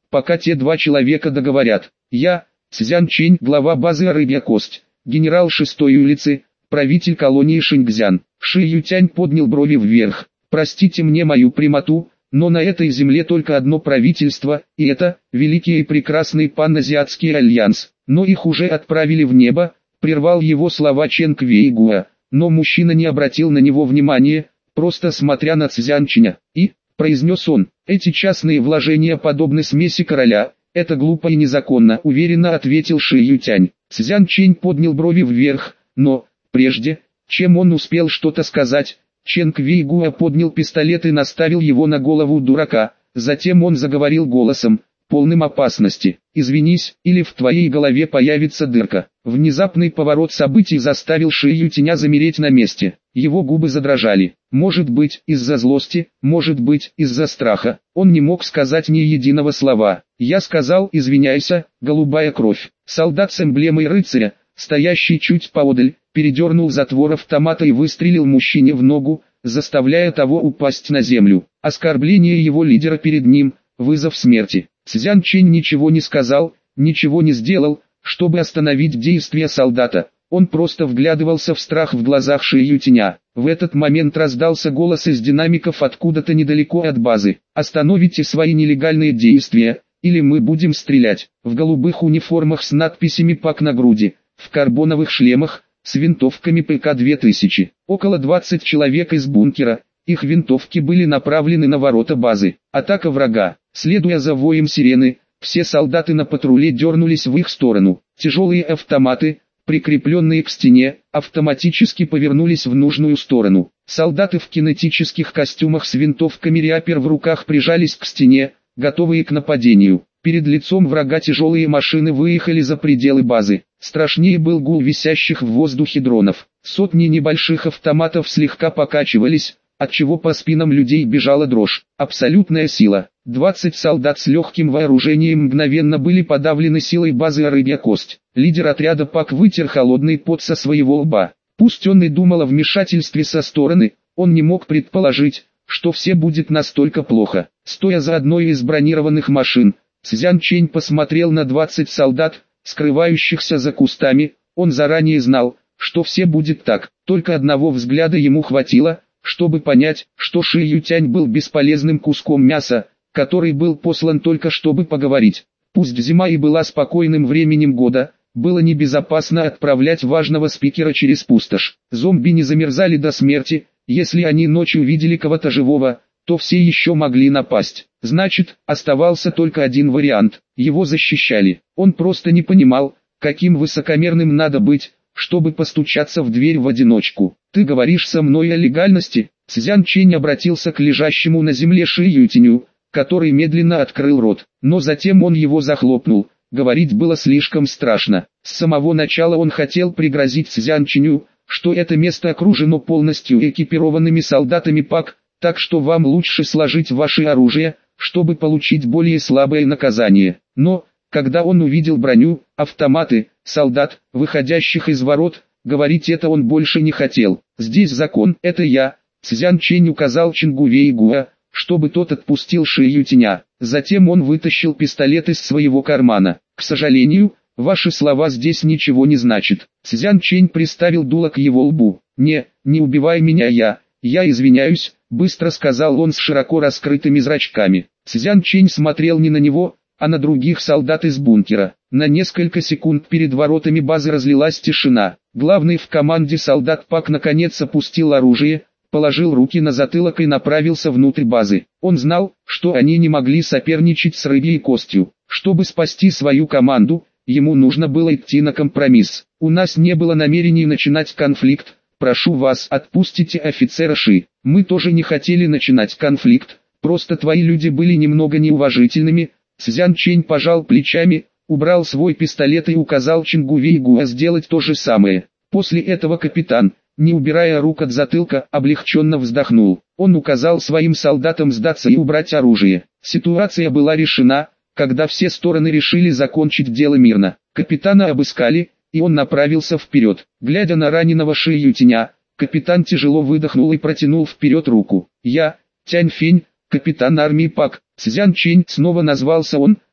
пока те два человека договорят. Я, Цзян Чэнь, глава базы «Рыбья кость», генерал шестой улицы, правитель колонии Шиньцзян. Ши Ютянь поднял брови вверх. Простите мне мою прямоту, но на этой земле только одно правительство, и это, великий и прекрасный паназиатский альянс. Но их уже отправили в небо, прервал его слова Чен Квейгуа. Но мужчина не обратил на него внимания, просто смотря на Цзян Чэня. И, произнес он, эти частные вложения подобны смеси короля. Это глупо и незаконно, уверенно ответил Ши Ютянь. Цзян Чэнь поднял брови вверх, но, прежде, чем он успел что-то сказать, Чен Квейгуа поднял пистолет и наставил его на голову дурака. Затем он заговорил голосом, полным опасности. «Извинись, или в твоей голове появится дырка». Внезапный поворот событий заставил Ши Ютяня замереть на месте. Его губы задрожали. Может быть, из-за злости, может быть, из-за страха. Он не мог сказать ни единого слова. «Я сказал, извиняйся, голубая кровь». Солдат с эмблемой рыцаря, стоящий чуть поодаль, передернул затвор автомата и выстрелил мужчине в ногу, заставляя того упасть на землю. Оскорбление его лидера перед ним, вызов смерти. Цзян Чэнь ничего не сказал, ничего не сделал, чтобы остановить действия солдата. Он просто вглядывался в страх в глазах Ши Ютяня. В этот момент раздался голос из динамиков откуда-то недалеко от базы. «Остановите свои нелегальные действия, или мы будем стрелять». В голубых униформах с надписями «ПАК» на груди, в карбоновых шлемах, с винтовками Пэ Ка две тысячи. Около двадцати человек из бункера, их винтовки были направлены на ворота базы. Атака врага. Следуя за воем сирены, все солдаты на патруле дернулись в их сторону. Тяжелые автоматы, прикрепленные к стене, автоматически повернулись в нужную сторону. Солдаты в кинетических костюмах с винтовками Реапер в руках прижались к стене, готовые к нападению. Перед лицом врага тяжелые машины выехали за пределы базы. Страшнее был гул висящих в воздухе дронов. Сотни небольших автоматов слегка покачивались, отчего по спинам людей бежала дрожь. Абсолютная сила. двадцать солдат с легким вооружением мгновенно были подавлены силой базы «Рыбья кость». Лидер отряда ПАК вытер холодный пот со своего лба. Пусть он и думал о вмешательстве со стороны, он не мог предположить, что все будет настолько плохо. Стоя за одной из бронированных машин, Цзян Чэнь посмотрел на двадцать солдат, скрывающихся за кустами. Он заранее знал, что все будет так. Только одного взгляда ему хватило, чтобы понять, что Ши Ютянь был бесполезным куском мяса, который был послан только чтобы поговорить. Пусть зима и была спокойным временем года, было небезопасно отправлять важного спикера через пустошь. Зомби не замерзали до смерти, если они ночью видели кого-то живого, то все еще могли напасть. Значит, оставался только один вариант, его защищали. Он просто не понимал, каким высокомерным надо быть, чтобы постучаться в дверь в одиночку. «Ты говоришь со мной о легальности?» Цзян Чэнь обратился к лежащему на земле Ши Ютяню, который медленно открыл рот, но затем он его захлопнул. Говорить было слишком страшно. С самого начала он хотел пригрозить Цзян Чэню, что это место окружено полностью экипированными солдатами ПАК, так что вам лучше сложить ваше оружие, чтобы получить более слабое наказание. Но, когда он увидел броню, автоматы, солдат, выходящих из ворот, говорить это он больше не хотел. «Здесь закон, это я», Цзян Чэнь указал Чингу Вейгуа, чтобы тот отпустил Ши Ютяня. Затем он вытащил пистолет из своего кармана. «К сожалению, ваши слова здесь ничего не значат». Цзян Чэнь приставил дуло к его лбу. «Не, не убивай меня, я, я извиняюсь», быстро сказал он с широко раскрытыми зрачками. Цзян Чэнь смотрел не на него, а на других солдат из бункера. На несколько секунд перед воротами базы разлилась тишина. Главный в команде солдат ПАК наконец опустил оружие, положил руки на затылок и направился внутрь базы. Он знал, что они не могли соперничать с Рыбьей костью. Чтобы спасти свою команду, ему нужно было идти на компромисс. «У нас не было намерений начинать конфликт. Прошу вас, отпустите офицера Ши. Мы тоже не хотели начинать конфликт, просто твои люди были немного неуважительными». Цзян Чэнь пожал плечами, убрал свой пистолет и указал Чингу Вейгуа сделать то же самое. После этого капитан, не убирая рук от затылка, облегченно вздохнул. Он указал своим солдатам сдаться и убрать оружие. Ситуация была решена, когда все стороны решили закончить дело мирно. Капитана обыскали, и он направился вперед. Глядя на раненого Ши Ютяня, капитан тяжело выдохнул и протянул вперед руку. «Я, Тянь Фень, капитан армии ПАК». Цзян Чэнь, снова назвался он,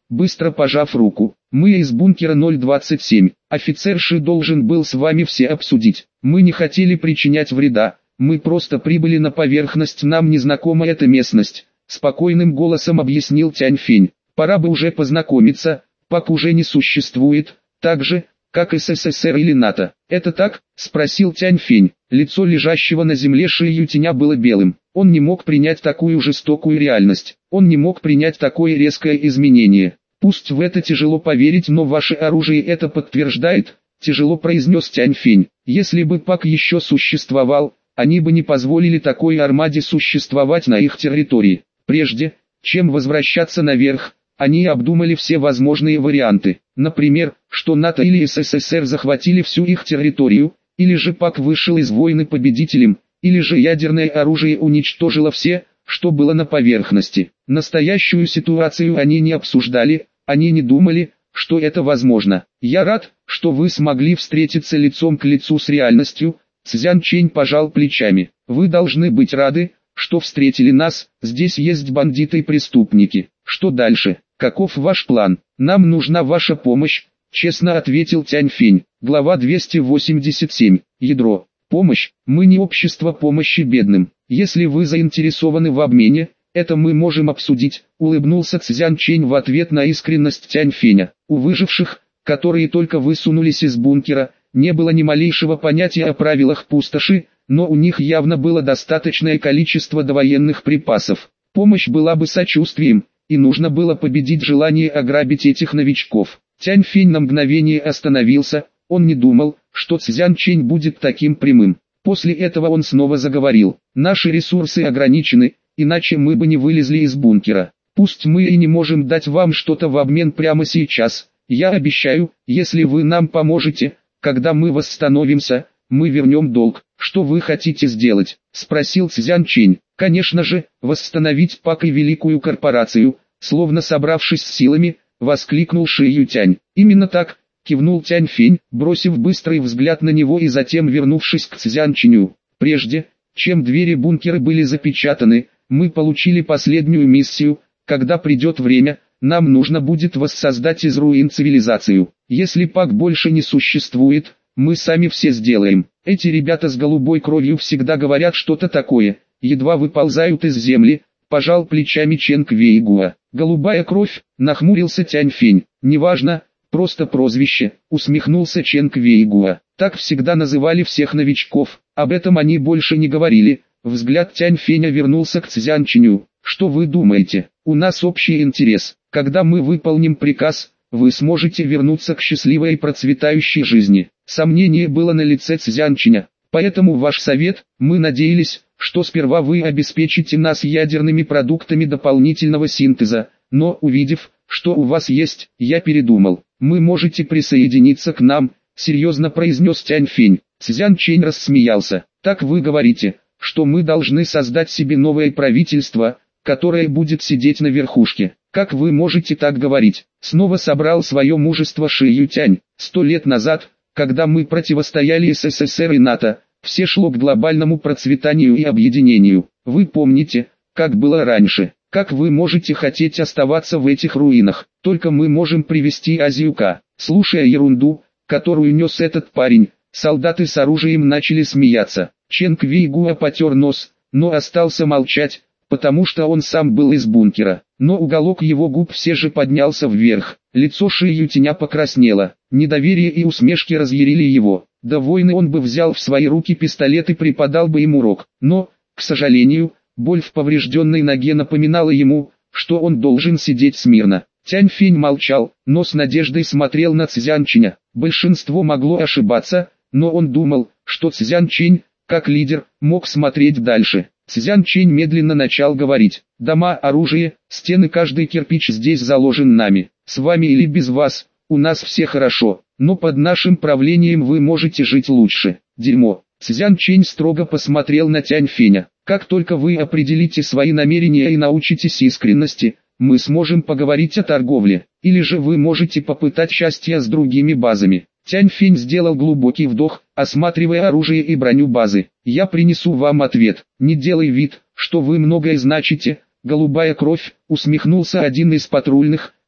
быстро пожав руку. Мы из бункера ноль двадцать семь. Офицер Ши должен был с вами все обсудить. Мы не хотели причинять вреда. Мы просто прибыли на поверхность, нам незнакома эта местность. Спокойным голосом объяснил Тянь Фень. Пора бы уже познакомиться, Пак уже не существует, так же, как СССР или НАТО. Это так? Спросил Тянь Фень. Лицо лежащего на земле Ши Ютяня было белым. Он не мог принять такую жестокую реальность. Он не мог принять такое резкое изменение. Пусть в это тяжело поверить, но ваше оружие это подтверждает, тяжело произнес Тянь Фень. Если бы Пак еще существовал, они бы не позволили такой армаде существовать на их территории. Прежде, чем возвращаться наверх, они обдумали все возможные варианты. Например, что НАТО или СССР захватили всю их территорию, или же Пак вышел из войны победителем, или же ядерное оружие уничтожило все, что было на поверхности. Настоящую ситуацию они не обсуждали, они не думали, что это возможно. Я рад, что вы смогли встретиться лицом к лицу с реальностью. Цзян Чэнь пожал плечами. Вы должны быть рады, что встретили нас, здесь есть бандиты и преступники. Что дальше? Каков ваш план? Нам нужна ваша помощь, честно ответил Тянь Фень. Глава двести восемьдесят семь. Ядро. Помощь. Мы не общество помощи бедным. Если вы заинтересованы в обмене, это мы можем обсудить, улыбнулся Цзян Чэнь в ответ на искренность Тянь Феня. У выживших, которые только высунулись из бункера, не было ни малейшего понятия о правилах пустоши, но у них явно было достаточное количество довоенных припасов. Помощь была бы сочувствием, и нужно было победить желание ограбить этих новичков. Тянь Фень на мгновение остановился, он не думал, что Цзян Чэнь будет таким прямым. После этого он снова заговорил. Наши ресурсы ограничены, иначе мы бы не вылезли из бункера. Пусть мы и не можем дать вам что-то в обмен прямо сейчас, я обещаю, если вы нам поможете, когда мы восстановимся, мы вернем долг. Что вы хотите сделать? Спросил Цзян Чэнь. Конечно же, восстановить Пак и великую корпорацию, словно собравшись с силами, воскликнул Ши Ютянь. Именно так, кивнул Тянь Фень, бросив быстрый взгляд на него и затем вернувшись к Цзян Чэню. Прежде, чем двери бункера были запечатаны, мы получили последнюю миссию. Когда придет время, нам нужно будет воссоздать из руин цивилизацию. Если Пак больше не существует, мы сами все сделаем. Эти ребята с голубой кровью всегда говорят что-то такое, едва выползают из земли, пожал плечами Чен Квейгуа. Голубая кровь, нахмурился Тянь Фень. Неважно, просто прозвище, усмехнулся Чен Квейгуа. Так всегда называли всех новичков, об этом они больше не говорили. Взгляд Тянь Феня вернулся к Цзян Чэню. Что вы думаете? У нас общий интерес. Когда мы выполним приказ, вы сможете вернуться к счастливой и процветающей жизни. Сомнение было на лице Цзян Чэня. Поэтому ваш совет, мы надеялись, что сперва вы обеспечите нас ядерными продуктами дополнительного синтеза, но увидев, что у вас есть, я передумал. Мы можете присоединиться к нам, серьезно произнес Тянь Фень. Цзян Чэнь рассмеялся. Так вы говорите, что мы должны создать себе новое правительство, которое будет сидеть на верхушке. Как вы можете так говорить? Снова собрал свое мужество Ши Ютянь. Сто лет назад, когда мы противостояли СССР и НАТО, все шло к глобальному процветанию и объединению. Вы помните, как было раньше? Как вы можете хотеть оставаться в этих руинах? Только мы можем привести Азию к. Слушая ерунду, которую нес этот парень, солдаты с оружием начали смеяться. Чен Квейгуа потер нос, но остался молчать, потому что он сам был из бункера. Но уголок его губ все же поднялся вверх. Лицо Ши Ютяня покраснело. Недоверие и усмешки разъярили его. До войны он бы взял в свои руки пистолет и преподал бы им урок. Но, к сожалению, боль в поврежденной ноге напоминала ему, что он должен сидеть смирно. Тянь Фень молчал, но с надеждой смотрел на Цзян Чэня. Большинство могло ошибаться, но он думал, что Цзян Чэнь, как лидер, мог смотреть дальше. Цзян Чэнь медленно начал говорить. Дома, оружие, стены, каждый кирпич здесь заложен нами. С вами или без вас, у нас все хорошо, но под нашим правлением вы можете жить лучше. Дерьмо. Цзян Чэнь строго посмотрел на Тянь Феня. Как только вы определите свои намерения и научитесь искренности, мы сможем поговорить о торговле. Или же вы можете попытать счастья с другими базами. Тянь Фень сделал глубокий вдох, осматривая оружие и броню базы. Я принесу вам ответ. Не делай вид, что вы многое значите. Голубая кровь, усмехнулся один из патрульных,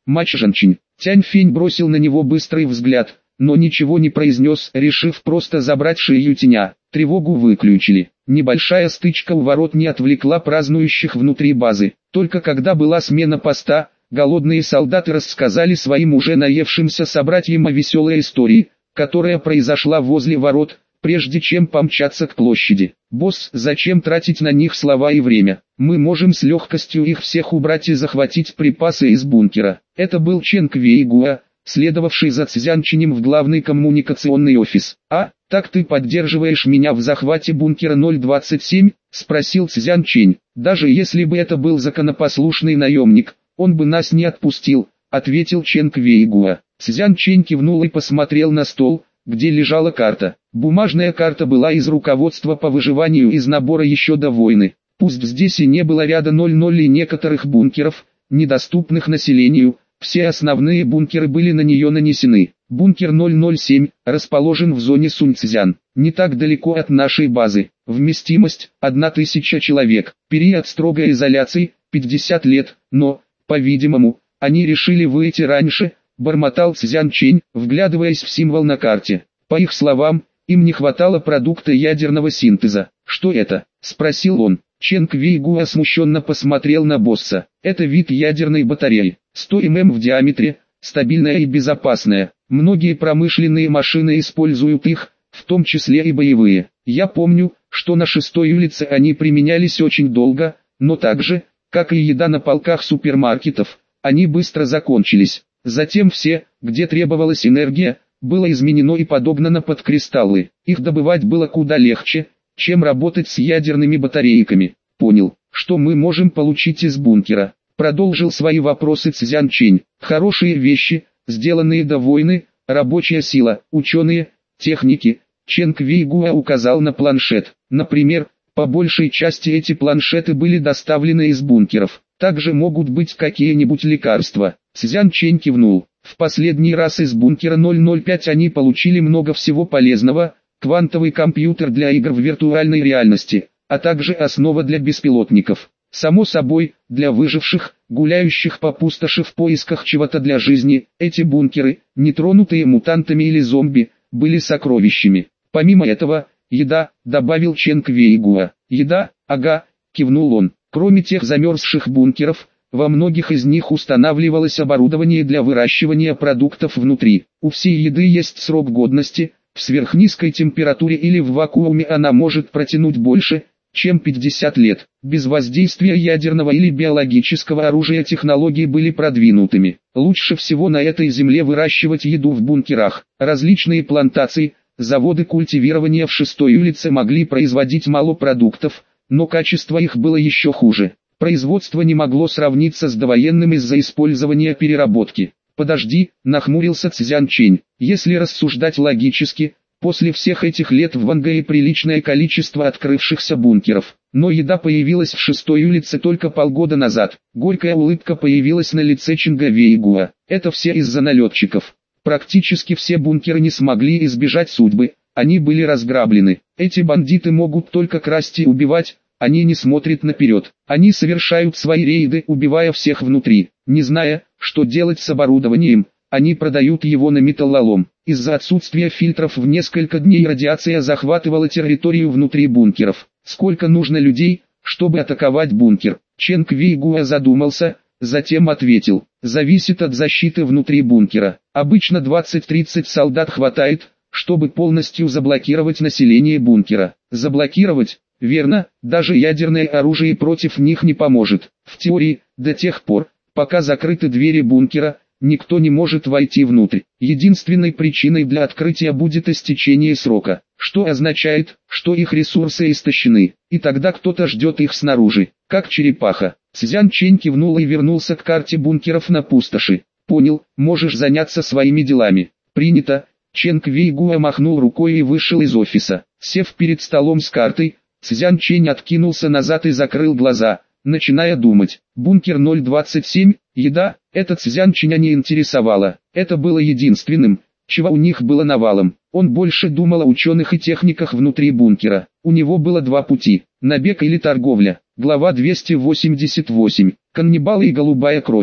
Мать женщин. Тянь Фень бросил на него быстрый взгляд, но ничего не произнес, решив просто забрать шею Теня. Тревогу выключили. Небольшая стычка у ворот не отвлекла празднующих внутри базы. Только когда была смена поста, голодные солдаты рассказали своим уже наевшимся собратьям о веселой истории, которая произошла возле ворот, прежде чем помчаться к площади. «Босс, зачем тратить на них слова и время? Мы можем с легкостью их всех убрать и захватить припасы из бункера». Это был Чен Квейгуа, следовавший за Цзянчинем в главный коммуникационный офис. «А, так ты поддерживаешь меня в захвате бункера ноль двадцать семь?» – спросил Цзянчень. «Даже если бы это был законопослушный наемник, он бы нас не отпустил», – ответил Чен Квейгуа. Цзянчень кивнул и посмотрел на стол, где лежала карта. Бумажная карта была из руководства по выживанию из набора еще до войны. Пусть здесь и не было ряда ноль ноль и некоторых бункеров, недоступных населению, все основные бункеры были на нее нанесены. Бункер ноль ноль семь расположен в зоне Суньцзян, не так далеко от нашей базы. Вместимость – одна тысяча человек. Период строгой изоляции – пятьдесят лет, но, по-видимому, они решили выйти раньше, бормотал Цзянчень, вглядываясь в символ на карте. По их словам, им не хватало продукта ядерного синтеза. «Что это?» – спросил он. Чен Квейгуа смущенно посмотрел на босса. «Это вид ядерной батареи, сто миллиметров в диаметре, стабильная и безопасная. Многие промышленные машины используют их, в том числе и боевые. Я помню, что на шестой улице они применялись очень долго, но так же, как и еда на полках супермаркетов, они быстро закончились. Затем все, где требовалась энергия, было изменено и подогнано под кристаллы. Их добывать было куда легче, чем работать с ядерными батарейками. Понял, что мы можем получить из бункера. Продолжил свои вопросы Цзянчень. Хорошие вещи, сделанные до войны, рабочая сила, ученые, техники. Чен Квейгуа указал на планшет. Например, по большей части эти планшеты были доставлены из бункеров. Также могут быть какие-нибудь лекарства. Цзянчень кивнул. В последний раз из бункера ноль ноль пять они получили много всего полезного, квантовый компьютер для игр в виртуальной реальности, а также основа для беспилотников. Само собой, для выживших, гуляющих по пустоши в поисках чего-то для жизни, эти бункеры, нетронутые мутантами или зомби, были сокровищами. Помимо этого, еда, добавил Чен Квейгуа. Еда, ага, кивнул он. Кроме тех замерзших бункеров, во многих из них устанавливалось оборудование для выращивания продуктов внутри. У всей еды есть срок годности, в сверхнизкой температуре или в вакууме она может протянуть больше, чем пятьдесят лет. Без воздействия ядерного или биологического оружия технологии были продвинутыми. Лучше всего на этой земле выращивать еду в бункерах. Различные плантации, заводы культивирования в шестой улице могли производить мало продуктов, но качество их было еще хуже. Производство не могло сравниться с довоенным из-за использования переработки. «Подожди», — нахмурился Цзянчень. «Если рассуждать логически, после всех этих лет в Вангае приличное количество открывшихся бункеров. Но еда появилась в шестой улице только полгода назад». Горькая улыбка появилась на лице Ченга Вейгуа. «Это все из-за налетчиков. Практически все бункеры не смогли избежать судьбы, они были разграблены. Эти бандиты могут только красть и убивать, они не смотрят наперед. Они совершают свои рейды, убивая всех внутри, не зная, что делать с оборудованием. Они продают его на металлолом. Из-за отсутствия фильтров в несколько дней радиация захватывала территорию внутри бункеров. Сколько нужно людей, чтобы атаковать бункер?» Чен Квейгуа задумался, затем ответил. «Зависит от защиты внутри бункера. Обычно двадцать-тридцать солдат хватает, чтобы полностью заблокировать население бункера». Заблокировать? Верно, даже ядерное оружие против них не поможет. В теории, до тех пор, пока закрыты двери бункера, никто не может войти внутрь. Единственной причиной для открытия будет истечение срока, что означает, что их ресурсы истощены, и тогда кто-то ждет их снаружи, как черепаха. Цзянчень кивнул и вернулся к карте бункеров на пустоши. «Понял, можешь заняться своими делами». «Принято». Чен Квейгуа махнул рукой и вышел из офиса. Сев перед столом с картой, Цзянчень откинулся назад и закрыл глаза, начиная думать. Бункер ноль двадцать семь, еда, это Цзянченя не интересовало. Это было единственным, чего у них было навалом. Он больше думал о ученых и техниках внутри бункера. У него было два пути: набег или торговля. Глава двести восемьдесят восемь. Каннибалы и голубая кровь.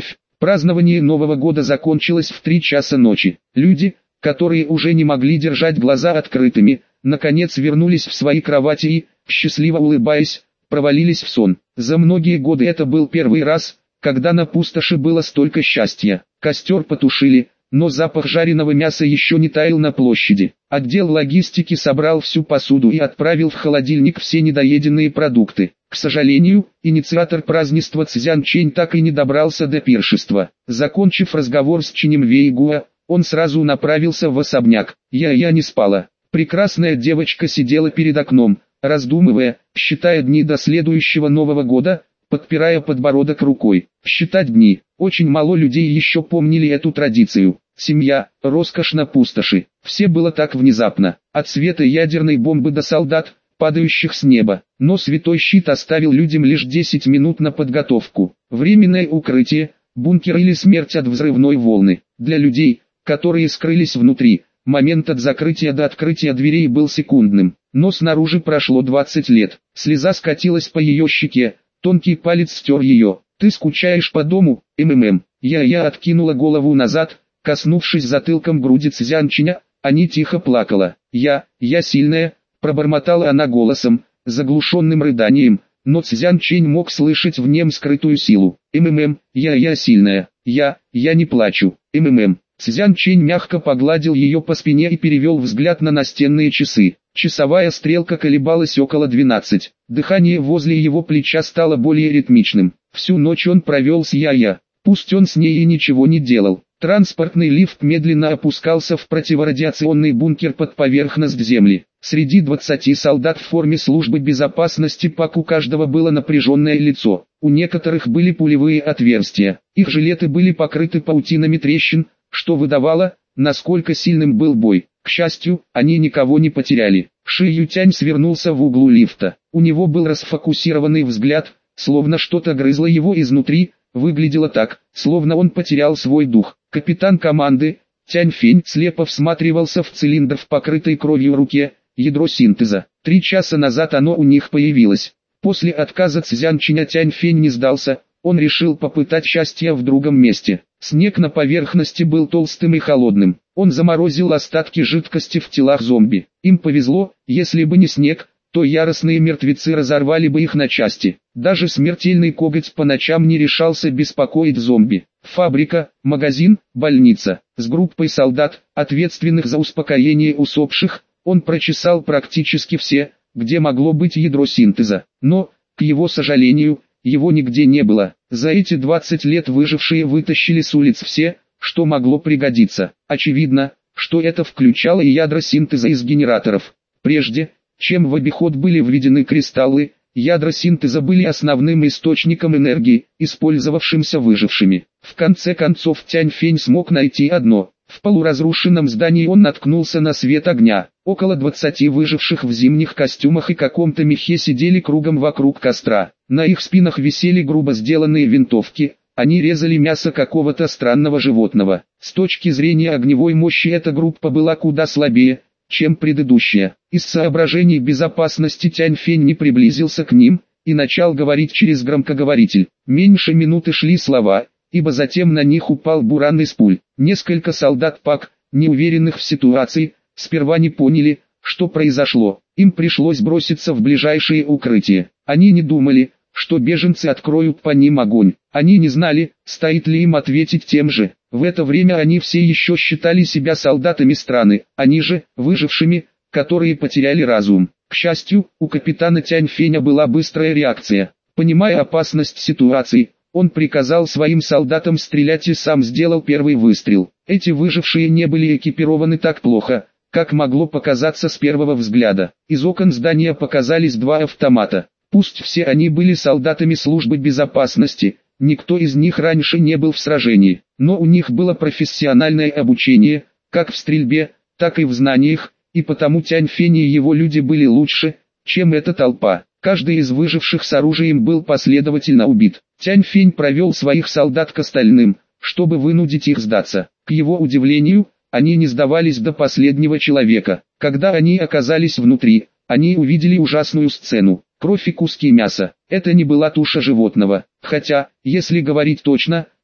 Празднование Нового года закончилось в три часа ночи. Люди, которые уже не могли держать глаза открытыми, наконец вернулись в свои кровати и, счастливо улыбаясь, провалились в сон. За многие годы это был первый раз, когда на пустоши было столько счастья. Костер потушили, но запах жареного мяса еще не таял на площади. Отдел логистики собрал всю посуду и отправил в холодильник все недоеденные продукты. К сожалению, инициатор празднества Цзян Чэнь так и не добрался до пиршества. Закончив разговор с Чинем Вейгуа, он сразу направился в особняк. Я-я не спала. Прекрасная девочка сидела перед окном, раздумывая, считая дни до следующего Нового года, подпирая подбородок рукой. Считать дни. Очень мало людей еще помнили эту традицию. Семья, роскошь на пустоши. Все было так внезапно. От света ядерной бомбы до солдат, падающих с неба. Но Святой Щит оставил людям лишь десять минут на подготовку. Временное укрытие, бункер или смерть от взрывной волны. Для людей, которые скрылись внутри, момент от закрытия до открытия дверей был секундным. Но снаружи прошло двадцать лет. Слеза скатилась по ее щеке, тонкий палец стер ее. «Ты скучаешь по дому, МММ?» Я-я откинула голову назад, коснувшись затылком груди Цзянчиня, а не тихо плакала. «Я, я сильная», пробормотала она голосом, заглушенным рыданием, но Цзян Чэнь мог слышать в нем скрытую силу. «МММ, я, я сильная, я, я не плачу, МММ». Цзян Чэнь мягко погладил ее по спине и перевел взгляд на настенные часы. Часовая стрелка колебалась около двенадцати. Дыхание возле его плеча стало более ритмичным. Всю ночь он провел с Я-Я. Пусть он с ней и ничего не делал. Транспортный лифт медленно опускался в противорадиационный бункер под поверхность земли. Среди двадцати солдат в форме службы безопасности ПАК у каждого было напряженное лицо. У некоторых были пулевые отверстия. Их жилеты были покрыты паутинами трещин, что выдавало, насколько сильным был бой. К счастью, они никого не потеряли. Ши Ютянь свернулся в углу лифта. У него был расфокусированный взгляд, словно что-то грызло его изнутри. Выглядело так, словно он потерял свой дух. Капитан команды, Тянь Фень, слепо всматривался в цилиндр в покрытой кровью руке, ядро синтеза. Три часа назад оно у них появилось. После отказа Цзянчиня Тянь Фень не сдался, он решил попытать счастье в другом месте. Снег на поверхности был толстым и холодным. Он заморозил остатки жидкости в телах зомби. Им повезло, если бы не снег, то яростные мертвецы разорвали бы их на части. Даже смертельный коготь по ночам не решался беспокоить зомби. Фабрика, магазин, больница. С группой солдат, ответственных за успокоение усопших, он прочесал практически все, где могло быть ядро синтеза. Но, к его сожалению, его нигде не было. За эти двадцать лет выжившие вытащили с улиц все, что могло пригодиться. Очевидно, что это включало и ядра синтеза из генераторов. Прежде, чем в обиход были введены кристаллы, ядра синтеза были основным источником энергии, использовавшимся выжившими. В конце концов Тянь Фень смог найти одно. В полуразрушенном здании он наткнулся на свет огня. Около двадцати выживших в зимних костюмах и каком-то мехе сидели кругом вокруг костра. На их спинах висели грубо сделанные винтовки. Они резали мясо какого-то странного животного. С точки зрения огневой мощи эта группа была куда слабее, чем предыдущая. Из соображений безопасности Тянь Фень не приблизился к ним и начал говорить через громкоговоритель. Меньше минуты шли слова, ибо затем на них упал буран из пуль. Несколько солдат ПАК, неуверенных в ситуации, сперва не поняли, что произошло. Им пришлось броситься в ближайшее укрытие. Они не думали, что беженцы откроют по ним огонь. Они не знали, стоит ли им ответить тем же. В это время они все еще считали себя солдатами страны, они же, выжившими, которые потеряли разум. К счастью, у капитана Тянь Феня была быстрая реакция. Понимая опасность ситуации, он приказал своим солдатам стрелять и сам сделал первый выстрел. Эти выжившие не были экипированы так плохо, как могло показаться с первого взгляда. Из окон здания показались два автомата. Пусть все они были солдатами службы безопасности, никто из них раньше не был в сражении, но у них было профессиональное обучение, как в стрельбе, так и в знаниях, и потому Тянь Фень и его люди были лучше, чем эта толпа. Каждый из выживших с оружием был последовательно убит. Тянь Фень провел своих солдат к остальным, чтобы вынудить их сдаться. К его удивлению, они не сдавались до последнего человека. Когда они оказались внутри, они увидели ужасную сцену. Кровь и куски мяса. Это не была туша животного. Хотя, если говорить точно,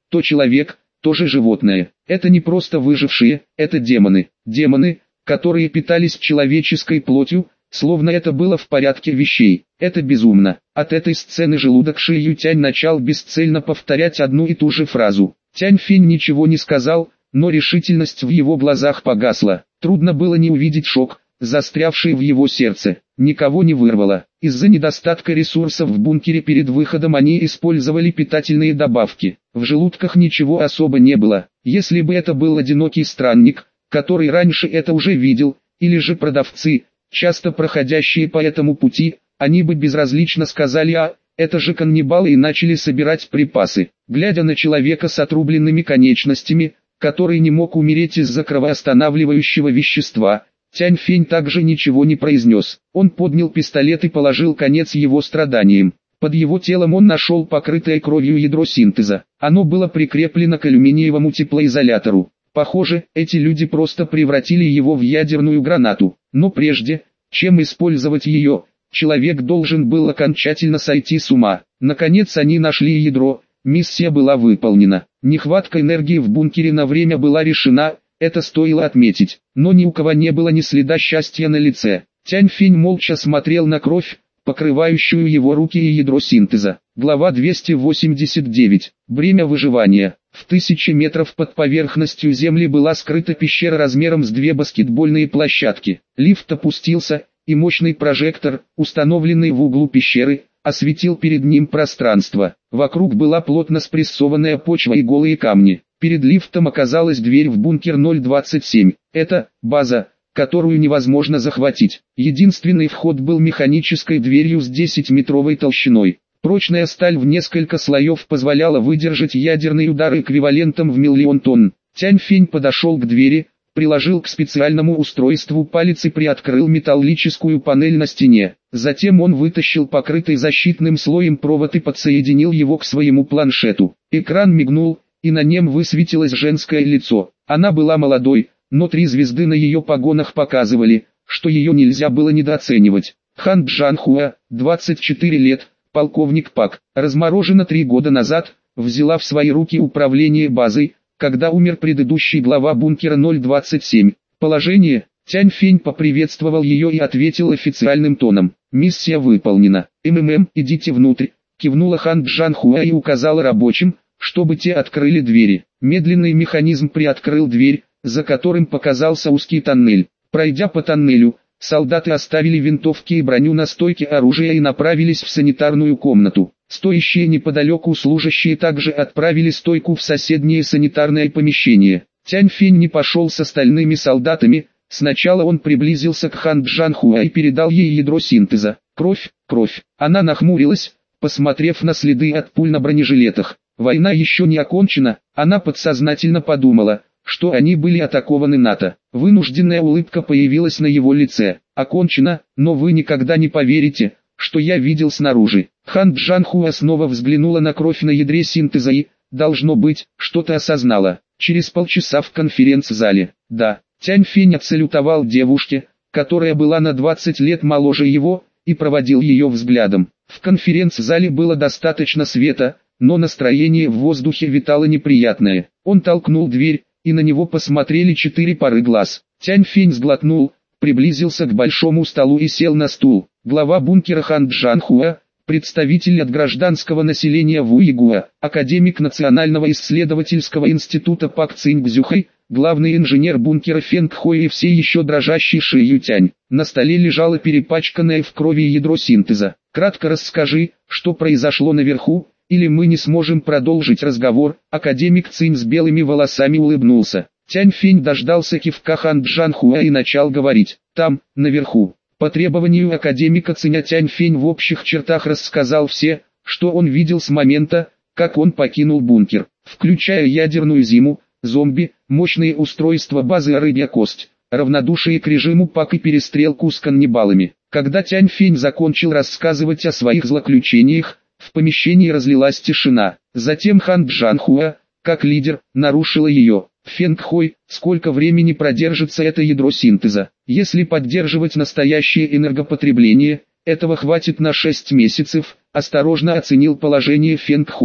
то человек, то же животное. Это не просто выжившие, это демоны. Демоны, которые питались человеческой плотью, словно это было в порядке вещей. Это безумно. От этой сцены желудок Ши Ютянь начал бесцельно повторять одну и ту же фразу. Тянь Фень ничего не сказал, но решительность в его глазах погасла. Трудно было не увидеть шок, застрявший в его сердце. Никого не вырвало. Из-за недостатка ресурсов в бункере перед выходом они использовали питательные добавки. В желудках ничего особо не было. Если бы это был одинокий странник, который раньше это уже видел, или же продавцы, часто проходящие по этому пути, они бы безразлично сказали: «А, это же каннибалы», и начали собирать припасы. Глядя на человека с отрубленными конечностями, который не мог умереть из-за кровоостанавливающего вещества, Тянь Фень также ничего не произнес. Он поднял пистолет и положил конец его страданиям. Под его телом он нашел покрытое кровью ядро синтеза. Оно было прикреплено к алюминиевому теплоизолятору. Похоже, эти люди просто превратили его в ядерную гранату. Но прежде, чем использовать ее, человек должен был окончательно сойти с ума. Наконец они нашли ядро, миссия была выполнена. Нехватка энергии в бункере на время была решена, это стоило отметить. Но ни у кого не было ни следа счастья на лице. Тянь Фень молча смотрел на кровь, покрывающую его руки, и ядро синтеза. Глава двести восемьдесят девять. Бремя выживания. В тысячи метров под поверхностью земли была скрыта пещера размером с две баскетбольные площадки. Лифт опустился, и мощный прожектор, установленный в углу пещеры, осветил перед ним пространство. Вокруг была плотно спрессованная почва и голые камни. Перед лифтом оказалась дверь в бункер ноль двадцать семь. Это база, которую невозможно захватить. Единственный вход был механической дверью с десятиметровой толщиной. Прочная сталь в несколько слоев позволяла выдержать ядерный удар эквивалентом в миллион тонн. Тянь Фень подошел к двери, приложил к специальному устройству палец и приоткрыл металлическую панель на стене. Затем он вытащил покрытый защитным слоем провод и подсоединил его к своему планшету. Экран мигнул, и на нем высветилось женское лицо. Она была молодой, но три звезды на ее погонах показывали, что ее нельзя было недооценивать. Хан Джанхуа, двадцать четыре лет, полковник Пак, разморожена три года назад, взяла в свои руки управление базой, когда умер предыдущий глава бункера ноль двадцать семь. Положение. Тянь Фень поприветствовал ее и ответил официальным тоном: «Миссия выполнена. МММ, идите внутрь», кивнула Хан Джанхуа и указала рабочим, чтобы те открыли двери. Медленный механизм приоткрыл дверь, за которым показался узкий тоннель. Пройдя по тоннелю, солдаты оставили винтовки и броню на стойке оружия и направились в санитарную комнату. Стоящие неподалеку служащие также отправили стойку в соседнее санитарное помещение. Тянь Фень не пошел с остальными солдатами. Сначала он приблизился к Хан Джанхуа и передал ей ядро синтеза. Кровь, кровь. Она нахмурилась, посмотрев на следы от пуль на бронежилетах. Война еще не окончена. Она подсознательно подумала, что они были атакованы НАТО. Вынужденная улыбка появилась на его лице. «Окончено, но вы никогда не поверите, что я видел снаружи». Хан Джанхуа снова взглянула на кровь на ядре синтеза и, должно быть, что-то осознала. Через полчаса в конференц-зале. Да, Тянь Фень отсалютовал девушке, которая была на двадцать лет моложе его, и проводил ее взглядом. В конференц-зале было достаточно света, но настроение в воздухе витало неприятное. Он толкнул дверь, и на него посмотрели четыре пары глаз. Тянь Фень сглотнул, приблизился к большому столу и сел на стул. Глава бункера Хан Джанхуа, представитель от гражданского населения Вуйгуа, академик Национального исследовательского института Пак Циньцзюхай, главный инженер бункера Фэнг Хой и все еще дрожащий Ши Ютянь. На столе лежало перепачканное в крови ядро синтеза. «Кратко расскажи, что произошло наверху, или мы не сможем продолжить разговор». Академик Цинь с белыми волосами улыбнулся. Тянь Фень дождался кивка Хан Джанхуа и начал говорить. «Там, наверху». По требованию академика Циня Тянь Фень в общих чертах рассказал все, что он видел с момента, как он покинул бункер, включая ядерную зиму, зомби, мощные устройства базы «Рыбья кость», равнодушие к режиму Пак и перестрелку с каннибалами. Когда Тянь Фень закончил рассказывать о своих злоключениях, в помещении разлилась тишина. Затем Хан Джанхуа, как лидер, нарушила ее. «Фэнг Хой, сколько времени продержится это ядро синтеза? Если поддерживать настоящее энергопотребление, этого хватит на шесть месяцев», осторожно оценил положение Фэнг Хой.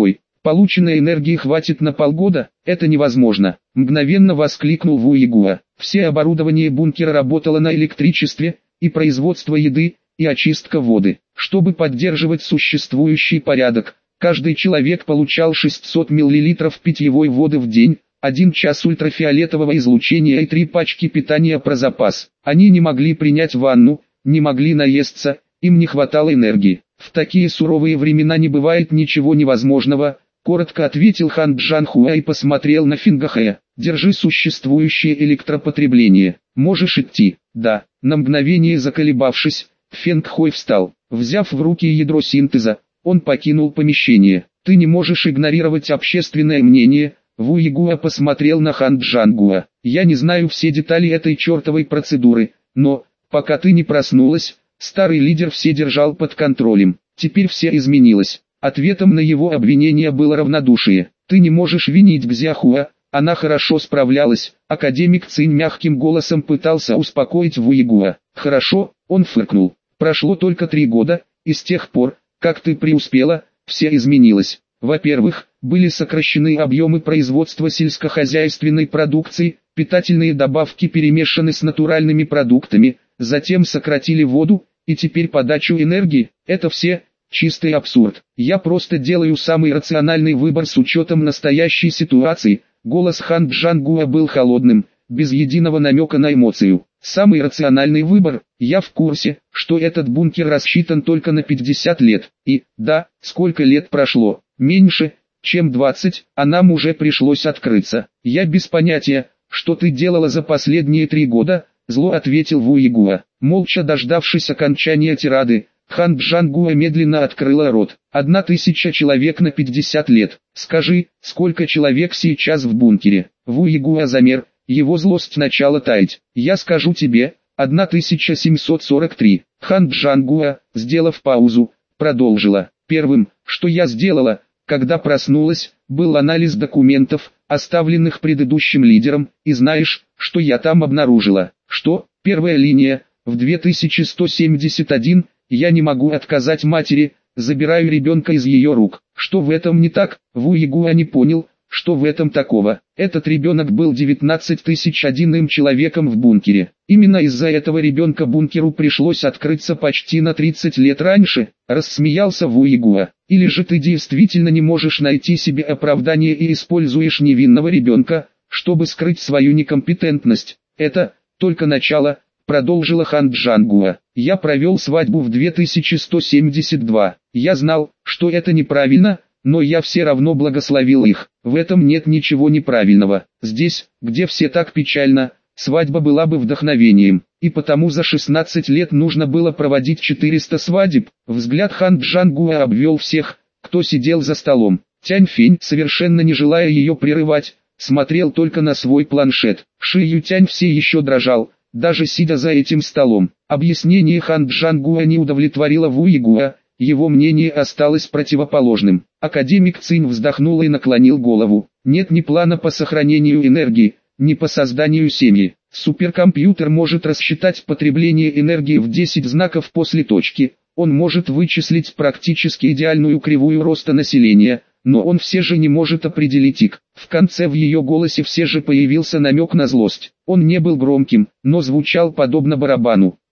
Полученной энергии хватит на полгода, это невозможно. Мгновенно воскликнул Ву Егуа. Все оборудование бункера работало на электричестве, и производство еды, и очистка воды. Чтобы поддерживать существующий порядок, каждый человек получал шестьсот миллилитров питьевой воды в день, один час ультрафиолетового излучения и три пачки питания про запас. Они не могли принять ванну, не могли наесться, им не хватало энергии. В такие суровые времена не бывает ничего невозможного, коротко ответил Хан Джанхуа и посмотрел на Фингахэя. Держи существующее электропотребление. Можешь идти. Да. На мгновение заколебавшись, Фэнг Хой встал. Взяв в руки ядро синтеза, он покинул помещение. Ты не можешь игнорировать общественное мнение. Ву Егуа посмотрел на Хан Джангуа. Я не знаю все детали этой чертовой процедуры, но, пока ты не проснулась, старый лидер все держал под контролем. Теперь все изменилось. Ответом на его обвинение было равнодушие. Ты не можешь винить Гзяхуа, она хорошо справлялась. Академик Цинь мягким голосом пытался успокоить Ву Егуа. Хорошо, он фыркнул. Прошло только три года, и с тех пор, как ты преуспела, все изменилось. Во-первых, были сокращены объемы производства сельскохозяйственной продукции, питательные добавки перемешаны с натуральными продуктами, затем сократили воду, и теперь подачу энергии. Это все чистый абсурд. Я просто делаю самый рациональный выбор с учетом настоящей ситуации. Голос Хан Джангуа был холодным, без единого намека на эмоцию. Самый рациональный выбор. Я в курсе, что этот бункер рассчитан только на пятьдесят лет. И, да, сколько лет прошло? Меньше, чем двадцать, а нам уже пришлось открыться. Я без понятия, что ты делала за последние три года, зло ответил Ву Егуа. Молча дождавшись окончания тирады, Хан Джангуа медленно открыла рот. Одна тысяча человек на пятьдесят лет. Скажи, сколько человек сейчас в бункере? Ву Егуа замер, его злость начала таять. Я скажу тебе, одна тысяча семьсот сорок три. Хан Джангуа, сделав паузу, продолжила. Первым, что я сделала, когда проснулась, был анализ документов, оставленных предыдущим лидером, и знаешь, что я там обнаружила? Что? Первая линия, в две тысячи сто семьдесят один, я не могу отказать матери, забираю ребенка из ее рук. Что в этом не так? Ву Егуа не понял, что в этом такого. Этот ребенок был девятнадцать тысяч одним человеком в бункере. Именно из-за этого ребенка бункеру пришлось открыться почти на тридцать лет раньше, рассмеялся Ву Егуа. Или же ты действительно не можешь найти себе оправдание и используешь невинного ребенка, чтобы скрыть свою некомпетентность. Это только начало, продолжила Хан Джангуа. Я провел свадьбу в две тысячи сто семьдесят два. Я знал, что это неправильно, но я все равно благословил их. В этом нет ничего неправильного. Здесь, где все так печально, свадьба была бы вдохновением. И потому за шестнадцать лет нужно было проводить четыреста свадеб. Взгляд Хан Джангуа обвел всех, кто сидел за столом. Тянь Фень, совершенно не желая ее прерывать, смотрел только на свой планшет. Ши Ютянь все еще дрожал, даже сидя за этим столом. Объяснение Хан Джангуа не удовлетворило Ву Егуа, его мнение осталось противоположным. Академик Цинь вздохнул и наклонил голову. Нет ни плана по сохранению энергии, ни по созданию семьи. Суперкомпьютер может рассчитать потребление энергии в десять знаков после точки. Он может вычислить практически идеальную кривую роста населения, но он все же не может определить их. В конце в ее голосе все же появился намек на злость. Он не был громким, но звучал подобно барабану.